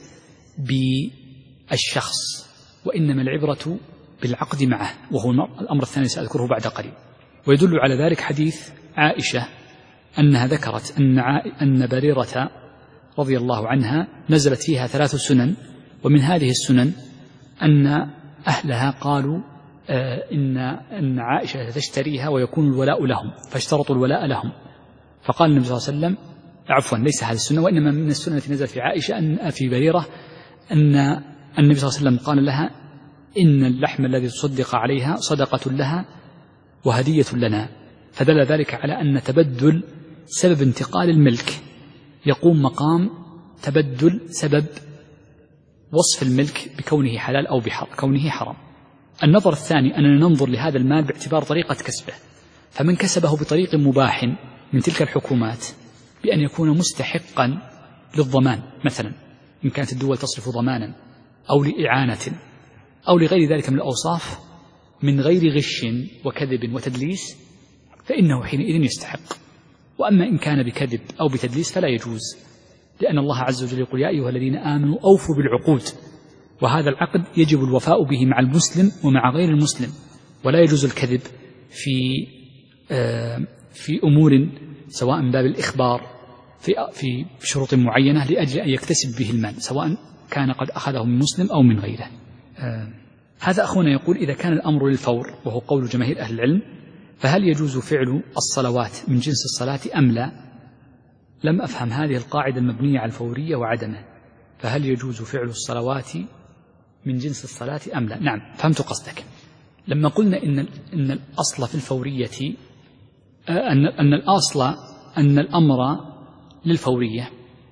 بالشخص وإنما العبرة بالعقد معه، وهو الأمر الثاني سأذكره بعد قليل. ويدل على ذلك حديث عائشة أنها ذكرت أن, أن بريرة رضي الله عنها نزلت فيها ثلاث سنن، ومن هذه السنن أن أهلها قالوا آه إن, إن عائشة تشتريها ويكون الولاء لهم، فاشترطوا الولاء لهم، فقال النبي صلى الله عليه وسلم عفوا ليس هذه السنة وإنما من السنة التي نزلت في عائشة أن في بريرة أن النبي صلى الله عليه وسلم قال لها: إن اللحم الذي تصدق عليها صدقة لها وهدية لنا، فدل ذلك على أن تبدل سبب انتقال الملك يقوم مقام تبدل سبب وصف الملك بكونه حلال أو بكونه حرام. النظر الثاني أننا ننظر لهذا المال باعتبار طريقة كسبه، فمن كسبه بطريق مباح من تلك الحكومات بأن يكون مستحقا للضمان، مثلا إن كانت الدول تصرف ضمانا أو لإعانة أو لغير ذلك من الأوصاف من غير غش وكذب وتدليس، فإنه حينئذ يستحق. وأما إن كان بكذب أو بتدليس فلا يجوز، لأن الله عز وجل يقول: يا أيها الذين آمنوا أوفوا بالعقود، وهذا العقد يجب الوفاء به مع المسلم ومع غير المسلم، ولا يجوز الكذب في آه في أمور سواء من باب الإخبار في في شروط معينة لأجل أن يكتسب به المال، سواء كان قد أخذه من مسلم أو من غيره. آه هذا أخونا يقول: إذا كان الأمر للفور وهو قول جماهير أهل العلم، فهل يجوز فعل الصلوات من جنس الصلاة أم لا؟ لم أفهم هذه القاعدة المبنية على الفورية وعدمه، فهل يجوز فعل الصلوات من جنس الصلاة أم لا؟ نعم، فهمت قصدك. لما قلنا إن إن الأصل في الفورية أن أن الأصل أن الأمر للفورية،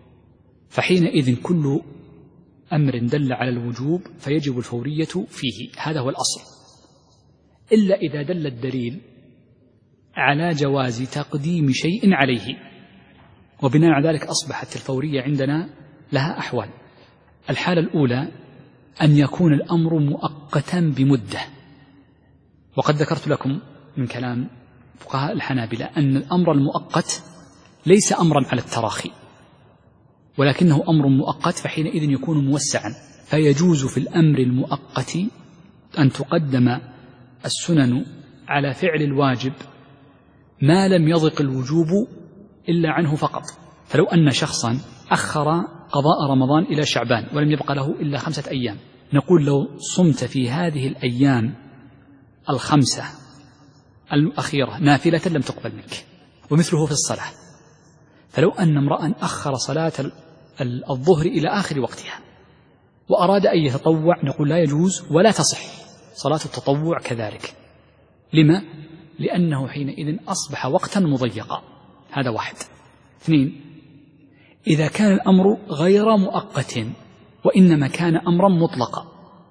فحينئذ كل أمر دل على الوجوب فيجب الفورية فيه، هذا هو الأصل، إلا إذا دل الدليل على جواز تقديم شيء عليه، وبناء على ذلك أصبحت الفورية عندنا لها أحوال. الحالة الأولى أن يكون الأمر مؤقتا بمدة، وقد ذكرت لكم من كلام فقهاء الحنابلة أن الأمر المؤقت ليس أمرا على التراخي، ولكنه أمر مؤقت، فحينئذ يكون موسعا، فيجوز في الأمر المؤقت أن تقدم السنن على فعل الواجب ما لم يضق الوجوب إلا عنه فقط. فلو أن شخصا أخر قضاء رمضان إلى شعبان ولم يبقى له إلا خمسة أيام، نقول لو صمت في هذه الأيام الخمسة الأخيرة نافلة لم تقبل منك، ومثله في الصلاة. فلو أن امرأ أخر صلاة الظهر إلى آخر وقتها وأراد أن يتطوع، نقول لا يجوز ولا تصح صلاة التطوع كذلك. لما؟ لأنه حينئذ أصبح وقتا مضيقا، هذا واحد. اثنين، إذا كان الأمر غير مؤقت وإنما كان أمرا مطلقا،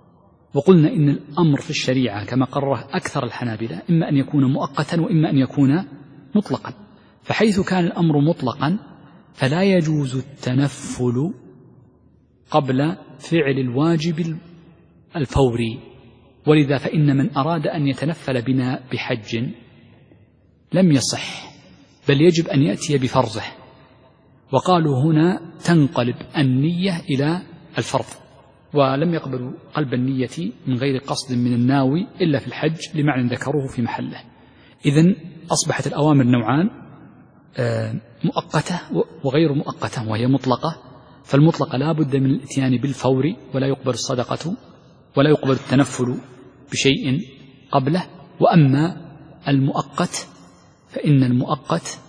وقلنا إن الأمر في الشريعة كما قرره أكثر الحنابلة إما أن يكون مؤقتا وإما أن يكون مطلقا، فحيث كان الأمر مطلقا فلا يجوز التنفل قبل فعل الواجب الفوري، ولذا فإن من أراد أن يتنفل بنا بحج لم يصح، بل يجب أن يأتي بفرضه. وقالوا هنا تنقلب النية إلى الفرض، ولم يقبلوا قلب النية من غير قصد من الناوي إلا في الحج لمعنى ذكروه في محله. إذن أصبحت الأوامر نوعان، مؤقتة وغير مؤقتة، وهي مطلقة. فالمطلقة لا بد من الاتيان بالفور، ولا يقبل الصدقة ولا يقبل التنفل بشيء قبله. وأما المؤقت فإن المؤقت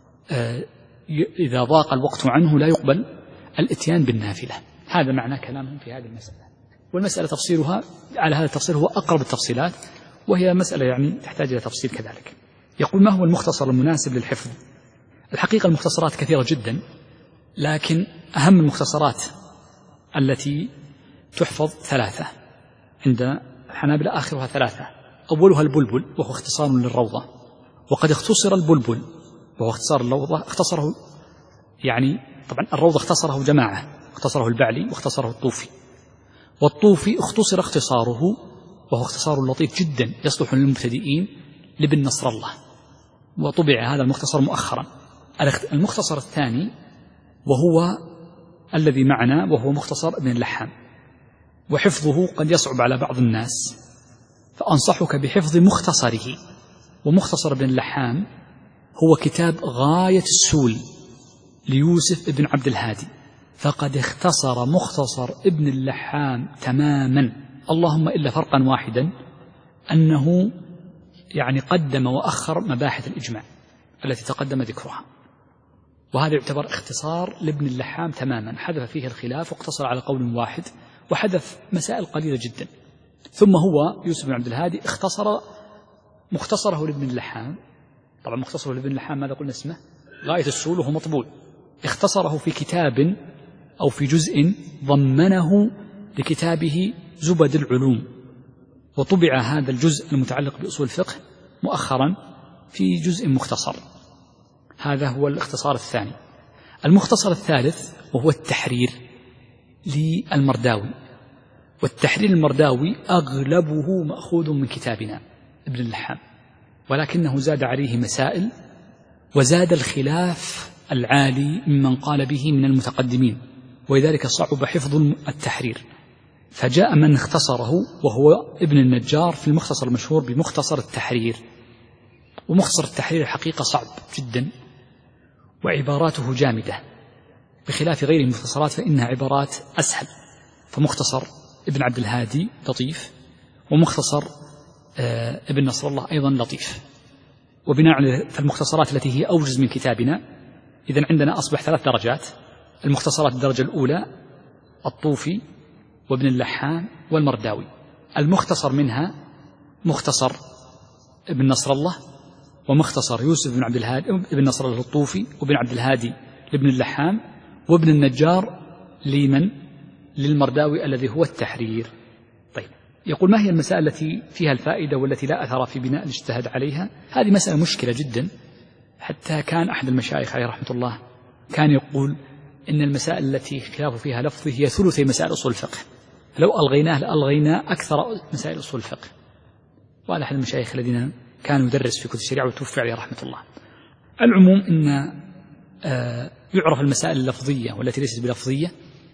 إذا ضاق الوقت عنه لا يقبل الاتيان بالنافلة. هذا معنى كلامهم في هذه المسألة. والمسألة تفصيلها على هذا التفصيل هو أقرب التفصيلات، وهي مسألة يعني تحتاج إلى تفصيل كذلك. يقول: ما هو المختصر المناسب للحفظ؟ الحقيقة المختصرات كثيرة جدا، لكن أهم المختصرات التي تحفظ ثلاثة عند الحنابلة، آخرها ثلاثة. أولها البلبل وهو اختصار للروضة، وقد اختصر البلبل وهو اختصار الروضة، اختصره يعني طبعا الروضة اختصره جماعة، اختصره البعلي واختصره الطوفي. والطوفي اختصر اختصاره وهو اختصار لطيف جدا يصلح للمبتدئين لابن نصر الله، وطبع هذا المختصر مؤخرا. المختصر الثاني وهو الذي معنا وهو مختصر ابن اللحام، وحفظه قد يصعب على بعض الناس، فأنصحك بحفظ مختصره. ومختصر ابن اللحام هو كتاب غاية السول ليوسف ابن عبد الهادي، فقد اختصر مختصر ابن اللحام تماما، اللهم إلا فرقا واحدا أنه يعني قدم وأخر مباحث الإجماع التي تقدم ذكرها، وهذا يعتبر اختصار لابن اللحام تماما، حذف فيه الخلاف واقتصر على قول واحد وحذف مسائل قليلة جدا. ثم هو يوسف بن عبد الهادي اختصر مختصره لابن اللحام، طبعا مختصره لابن اللحام ماذا قلنا اسمه؟ غاية السول، وهو مطبوع، اختصره في كتاب أو في جزء ضمنه لكتابه زبد العلوم، وطبع هذا الجزء المتعلق بأصول الفقه مؤخرا في جزء مختصر. هذا هو الاختصار الثاني. المختصر الثالث وهو التحرير للمرداوي، والتحرير المرداوي أغلبه مأخوذ من كتابنا ابن اللحام، ولكنه زاد عليه مسائل وزاد الخلاف العالي ممن قال به من المتقدمين، ولذلك صعب حفظ التحرير، فجاء من اختصره وهو ابن النجار في المختصر المشهور بمختصر التحرير. ومختصر التحرير الحقيقة صعب جدا وعباراته جامدة، بخلاف غير المختصرات فإنها عبارات أسهل. فمختصر ابن عبد الهادي لطيف، ومختصر آه ابن نصر الله أيضا لطيف. وبناء على المختصرات التي هي أوجز من كتابنا، إذن عندنا أصبح ثلاث درجات: المختصرات الدرجة الأولى الطوفي وابن اللحام والمرداوي. المختصر منها مختصر ابن نصر الله، ومختصر يوسف بن عبد الهادي ابن نصر الله الطوفي، وابن عبد الهادي لابن اللحام، وابن النجار لمن للمرداوي الذي هو التحرير. طيب، يقول: ما هي المسائل التي فيها الفائدة والتي لا أثر في بناء الاجتهاد عليها؟ هذه مسألة مشكلة جدا، حتى كان أحد المشايخ عليه رحمة الله كان يقول إن المسائل التي خلاف فيها لفظي هي ثلثي مسائل أصول الفقه، لو ألغيناه لألغينا أكثر مسائل أصول الفقه. وهذا أحد المشايخ الذين كان يدرس في كتب الشريعة وتوفي عليه رحمة الله. العموم إن آه يعرف المسائل اللفظية والتي ليست بلفظية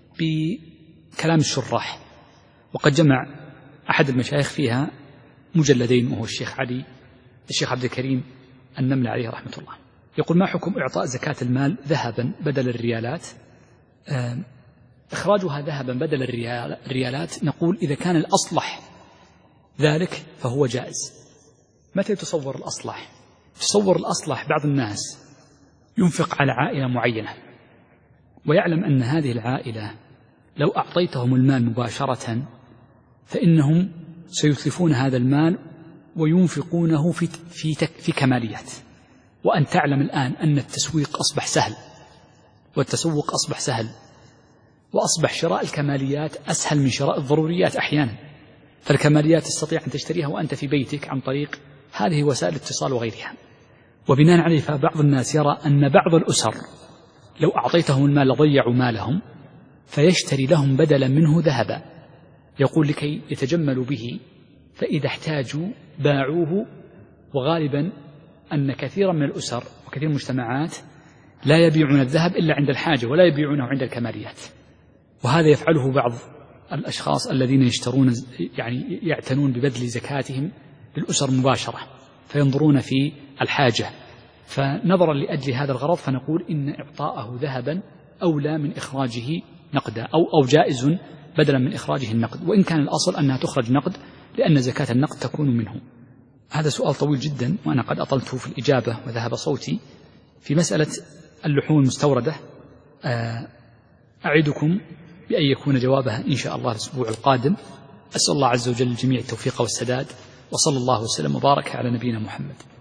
بكلام الشراح، وقد جمع أحد المشايخ فيها مجلدين وهو الشيخ علي الشيخ عبد الكريم النمل عليه رحمة الله. يقول: ما حكم إعطاء زكاة المال ذهبا بدل الريالات؟ آه إخراجها ذهبا بدل الريالات نقول إذا كان الأصلح ذلك فهو جائز. متى يتصور الأصلح؟ تصور الأصلح بعض الناس ينفق على عائلة معينة ويعلم أن هذه العائلة لو أعطيتهم المال مباشرة فإنهم سيتلفون هذا المال وينفقونه في, في, في كماليات. وأن تعلم الآن أن التسويق أصبح سهل، والتسوق أصبح سهل، وأصبح شراء الكماليات أسهل من شراء الضروريات أحيانا. فالكماليات تستطيع أن تشتريها وأنت في بيتك عن طريق هذه وسائل الاتصال وغيرها. وبناء عليه فبعض الناس يرى أن بعض الأسر لو أعطيتهم المال لضيعوا مالهم، فيشتري لهم بدلا منه ذهبا، يقول لكي يتجملوا به، فإذا احتاجوا باعوه. وغالبا أن كثيرا من الأسر وكثير من المجتمعات لا يبيعون الذهب إلا عند الحاجة ولا يبيعونه عند الكماليات، وهذا يفعله بعض الأشخاص الذين يشترون يعني يعتنون ببذل زكاتهم للأسر مباشرة، فينظرون في الحاجة. فنظرا لأجل هذا الغرض فنقول إن إعطاءه ذهبا أولى من إخراجه نقدا، أو أو جائز بدلا من إخراجه النقد، وإن كان الأصل أنها تخرج نقد لأن زكاة النقد تكون منه. هذا سؤال طويل جدا وأنا قد أطلت في الإجابة وذهب صوتي. في مسألة اللحوم المستوردة أعدكم بأن يكون جوابها إن شاء الله الأسبوع القادم. أسأل الله عز وجل الجميع التوفيق والسداد، وصلى الله وسلم وبارك على نبينا محمد.